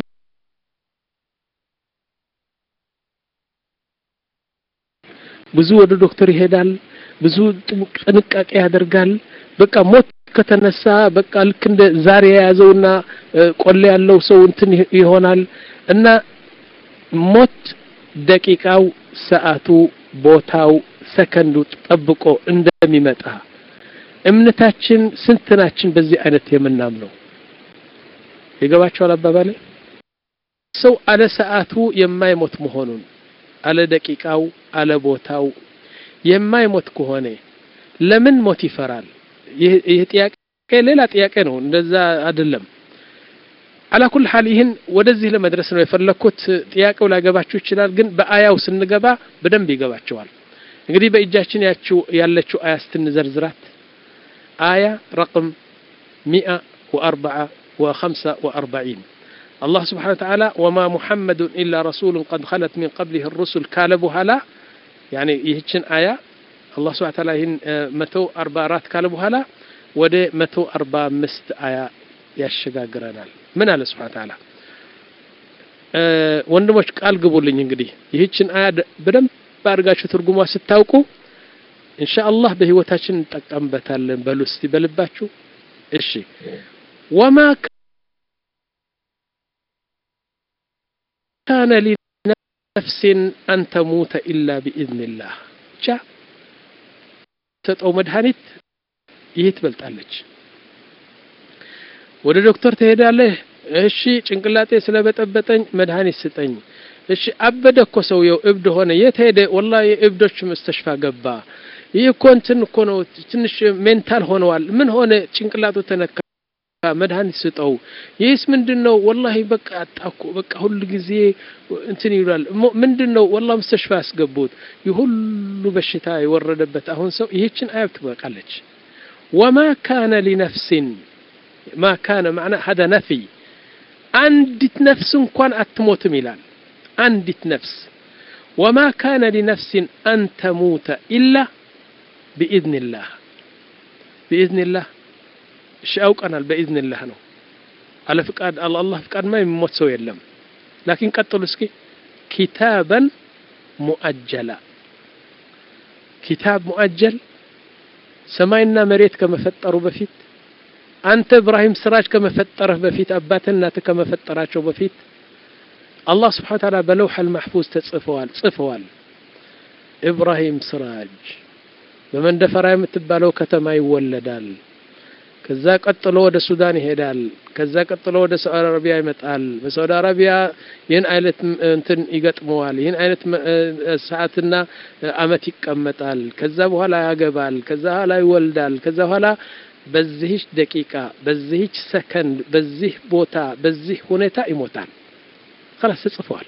ብዙ ወደ ዶክተር ይሄዳል ብዙ ጥንቃቄ ያደርጋል በቃ ሞት ከተነሳ በቃ ልክ እንደ ዛሬ ያዘውና ቆለ ያለው ሰው እንትን ይሆናል እና ሞት ደቂቃው ሰዓቱ ቦታው ሰከንዱ ጠብቆ እንደሚመጣ እምነታችን ስንትናችን በዚህ አይነት የምናምነው ይገባቸዋል አባባሌ ሰው አለ ሰዓቱ የማይሞት መሆኑን አለ ደቂቃው አለ ቦታው የማይሞት ከሆነ ለምን ሞት ይፈራል ይሄ ጥያቄ ሌላ ጥያቄ ነው እንደዛ አይደለም على كل حال ይሄን ወደዚህ ለመድረስ ነው የፈለኩት ጥያቄው ላገባችሁ ይችላል ግን በአያው ስንገባ በደንብ ይገባቸዋል እንግዲህ በእጃችን ያችሁ ያለችው አያ ስትንዘርዝራት አያ رقم مئة وأربعة وخمسة وأربعين الله سبحانه وتعالى وما محمد إلا رسول قد خلت من قبله الرسل كالبها لا يعني يهتشن آية الله سبحانه وتعالى هن متو أربعات كالبها لا ودي متو أربع مست آية يشجعرنا من الله سبحانه وتعالى ወንድሞች ቃል ግቡልኝ እንግዲህ ይህችን አያ በደንብ ባርጋችሁ ትርጉሟ ስታውቁ ኢንሻአላህ በህይወታችን እንጠቀምበታለን በሉ እስቲ በልባችሁ እሺ وما كان لنفس أن تموت إلا بإذن الله جاء تطو مدهانيت يتبلطالج ወደ ዶክተር ትሄዳለህ እሺ ጭንቅላቴ ስለበጠበጠኝ መድሃኒት ስጠኝ እሺ አበደኮ ሰውየው እብድ ሆነ የት ሄደ ወላሂ እብዶች መስተሽፋ ገባ ይሄ ኮንትን እኮ ነው ትንሽ ሜንታል ሆነዋል ምን ሆነ ጭንቅላቱ ተነካ መድሃኒት ስጠው ይህስ ምንድነው ወላሂ በቃ አጣኩ በቃ ሁሉ ጊዜ እንትን ይላል ምንድነው ወላሂ መስተሽፋ ያስገቡት ይሁሉ በሽታ ይወረደበት አሁን ሰው ይህችን አያት በቃለች وما كان لنفس ما كان معنى هذا نفي عندت نفس كان أتموت ميلان عندت نفس وما كان لنفس أن تموت إلا بإذن الله بإذن الله شاوك أنا بإذن الله نو على فكاد الله فكاد ما يموت سوى يلم لكن قتلوا اسكي كتابا مؤجلا كتاب مؤجل سماينا مريت كما فتروا بفيت أنت إبراهيم سراج كما فتره بفيت أباتنا كما فتراቸው بفيت الله سبحانه وتعالى بلوح المحفوظ تصفوال تصفوال إبراهيم سراج بمن دفر يمتبالو ከተማ ይወለዳል ከዛ ቀጥሎ ወደ ሱዳን ይሄዳል ከዛ ቀጥሎ ወደ ሳዑዲ አረቢያ ይመጣል በሳዑዲ አረቢያ ይሄን አይነት እንትን ይገጥመዋል ይሄን አይነት ሰዓትና አመት ይቀመጣል ከዛ በኋላ ያገባል ከዛ በኋላ ይወልዳል ከዛ በኋላ በዚህ ደቂቃ በዚህ ሰከንድ በዚህ ቦታ በዚህ ሁኔታ ይሞታል خلاص تصفوال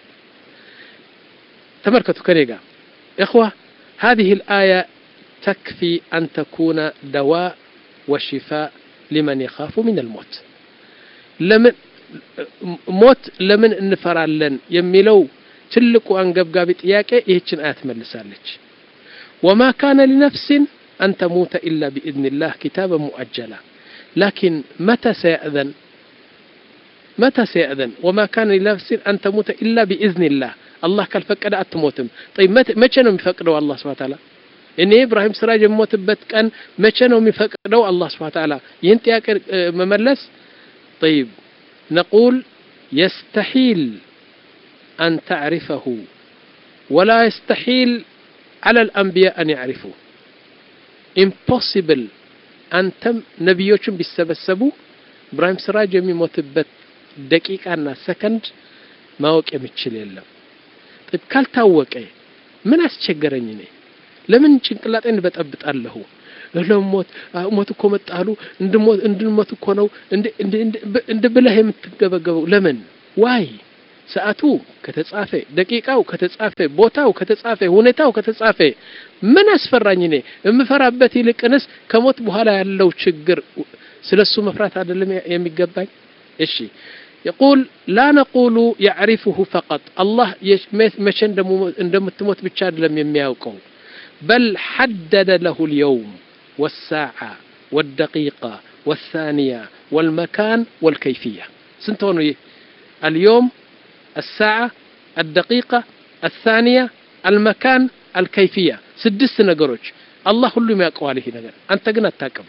تمركزوا كنيغا اخوه هذه الايه تكفي ان تكون دواء وشفاء لمن يخاف من الموت لمن موت لمن انفرالن يميلو تلقو انغبغابي ጥያቄ ይህችን አያት መልሳለች وما كان لنفس أن تموت إلا بإذن الله كتابا مؤجلا لكن متى سيأذن متى سيأذن وما كان لنفس أن تموت إلا بإذن الله الله قال فقد أتموتم طيب متى نوم يفقدوا الله سبحانه وتعالى إن إبراهيم سراج يموتበት ቀን መቼ ነው የሚፈቅደው الله سبحانه وتعالى ይህን ጥያቄ መመለስ طيب نقول يستحيل أن تعرفه ولا يستحيل على الأنبياء أن يعرفوا impossible أنتم نبيوچم ቢሰበሰቡ إبراهيم سراج የሚሞትበት ደቂቃና ሰከንድ ማወቅ የሚችል የለም طيب ካልታወቀ ምን አስቸገረኝ እኔ ለምን ጭንቅላቴን በጠብጣለሁ ለሞት ሞት እኮ መጣሉ እንድሞት እንድሞት እኮ ነው እንደ እንደ ብለህ የምትገበገበው ለምን ዋይ ሰዓቱ ከተጻፈ ደቂቃው ከተጻፈ ቦታው ከተጻፈ ሁኔታው ከተጻፈ ምን አስፈራኝ እኔ እምፈራበት ይልቅንስ ከሞት በኋላ ያለው ችግር ስለሱ መፍራት አይደለም የሚገባኝ እሺ يقول لا نقول يعرفه فقط الله مش እንደምትሞት ብቻ አይደለም የሚያውቀው بل حدد له اليوم والساعة والدقيقة والثانية والمكان والكيفية سنتون اليوم الساعة الدقيقة الثانية المكان الكيفية سدست نقروج الله كله ما يقوى عليه نقر أنت قنا التاكم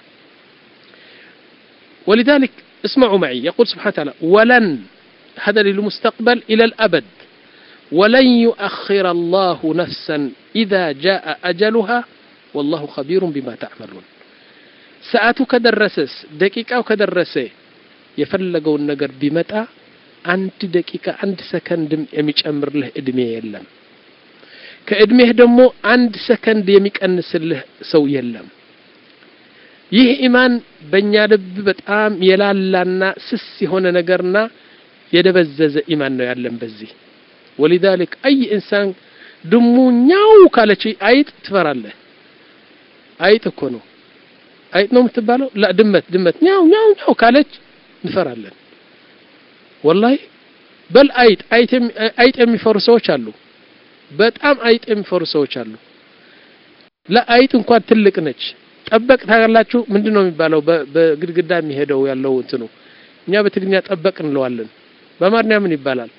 ولذلك اسمعوا معي يقول سبحانه وتعالى ولن هذا للمستقبل إلى الأبد ولن يؤخر الله نفسا إذا جاء أجلها والله خبير بما تعملون ساعتك درسس دقيقة كدرسه يفلقوا النقر بمتى አንድ ደቂቃ አንድ ሰከንድም የሚጨምርልህ እድሜ የለም ከእድሜህ ደግሞ አንድ ሰከንድ የሚቀንስልህ ሰው የለም ይህ ኢማን በእኛ ልብ በጣም የላላና ስስ የሆነ ነገርና የደበዘዘ ኢማን ነው ያለን በዚህ ولذلك اي انسان ድሙኛው ካለች አይጥ ትፈራለህ አይጥ እኮ ነው አይጥ ነው የምትባለው لا ድመት ድመት ኛው ኛው ኛው ካለች እንፈራለን والله بل ايت ايت ايت የሚፈሩ ሰዎች አሉ በጣም አይጥ የሚፈሩ ሰዎች አሉ لا አይጥ እንኳን ትልቅ ነች ጠበቅ ታጋላችሁ ምንድነው የሚባለው በግድግዳ የሚሄደው ያለው እንትኑ እኛ በትግኛ ጠበቅ እንለዋለን በማርኛ ምን ይባላል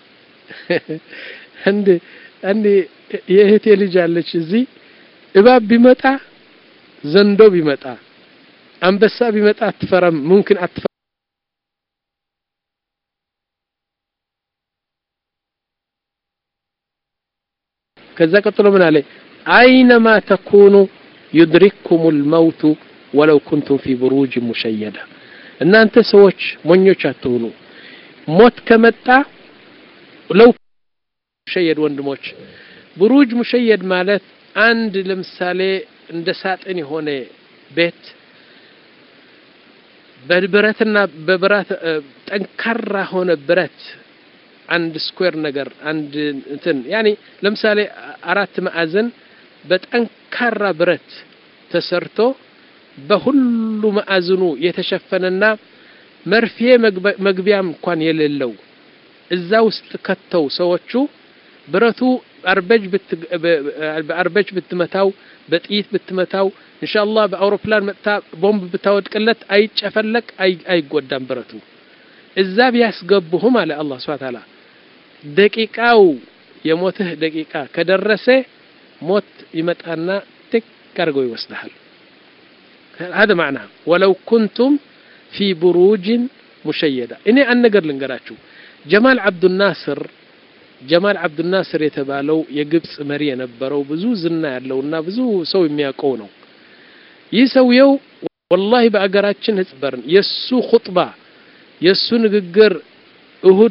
እንደ እንደ የእህቴ ልጅ አለች እዚህ እባብ ቢመጣ ዘንዶ ቢመጣ አንበሳ ቢመጣ አትፈራም ممكن አትፈራ كذا قتلوا من عليه أينما تكونوا يدرككم الموت ولو كنتم في بروج مشيدة إن أنت سوتش من يشاتونو موت كمتع لو مشيد وندموش بروج مشيد مالت عند لمثالي عند ساتني هون بيت بربرتنا ببرات تنكر هون برات عند سكوير نجر عند انتن يعني لمثال أرات مأذن بتأنكر برت تسرتو بهل مأذنو يتشفننا مرفيه مقبيام كان يللو الزاوست كتو سوتشو برتو أربج بت بأربج بتمتاو بتقيت بتمتاو إن شاء الله بأوروبلان متى بومب بتاود قلت أي تشفلك أي أي قدام برتو الزاب يسقبهم على الله سبحانه وتعالى دقيقة يموته دقيقة كدرسه موت يمتأنا تكرجو يوسدحل هذا معناه ولو كنتم في بروج مشيدة إني أنا قر لنقراتشو جمال عبد الناصر جمال عبد الناصر يتبالو يجبس مريا نبرو بزو زنا لونا بزو سوي مياكونو يسويو والله بأقراتشن هتبرن يسو خطبة يسو نقر أهود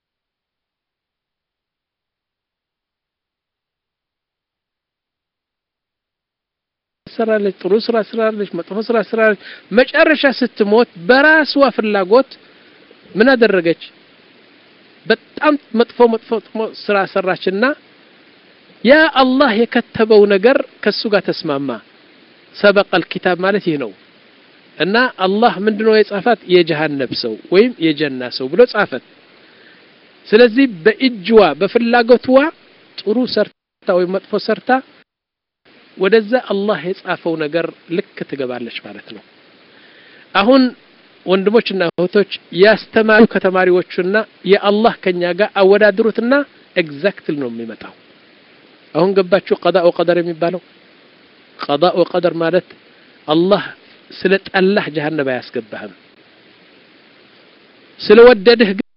سرالج ጥሩ ስራ ስራለች መጥፎ ስራ ስራለች መጨረሻ ስትሞት በራስዋ ፍላጎት ምን አደረገች በጣም መጥፎ መጥፎ ስራ ሰራችና ያ አላህ የከተበው ነገር ከሱ ጋር ተስማማ سبق الكتاب ማለት ይህ ነው እና አላህ ምንድነው የጻፈት የጀሃነም ሰው ወይም የጀና ሰው ብሎ ጻፈት ስለዚህ በእጅዋ በፍላጎትዋ ጥሩ ሰርታ ወይ መጥፎ ሰርታ ወደዛ አላህ የጻፈው ነገር ልክ ትገባለች ማለት ነው አሁን ወንድሞችና እህቶች ያስተማሩ ከተማሪዎቹና የአላህ ከኛ ጋር አወዳድሩትና ኤግዛክትሊ ነው የሚመጣው አሁን ገባችሁ ቀዳእ ወቀደር የሚባለው ቀዳእ ወቀደር ማለት አላህ ስለጠላህ ጀሃነም ያስገባህም ስለወደደህ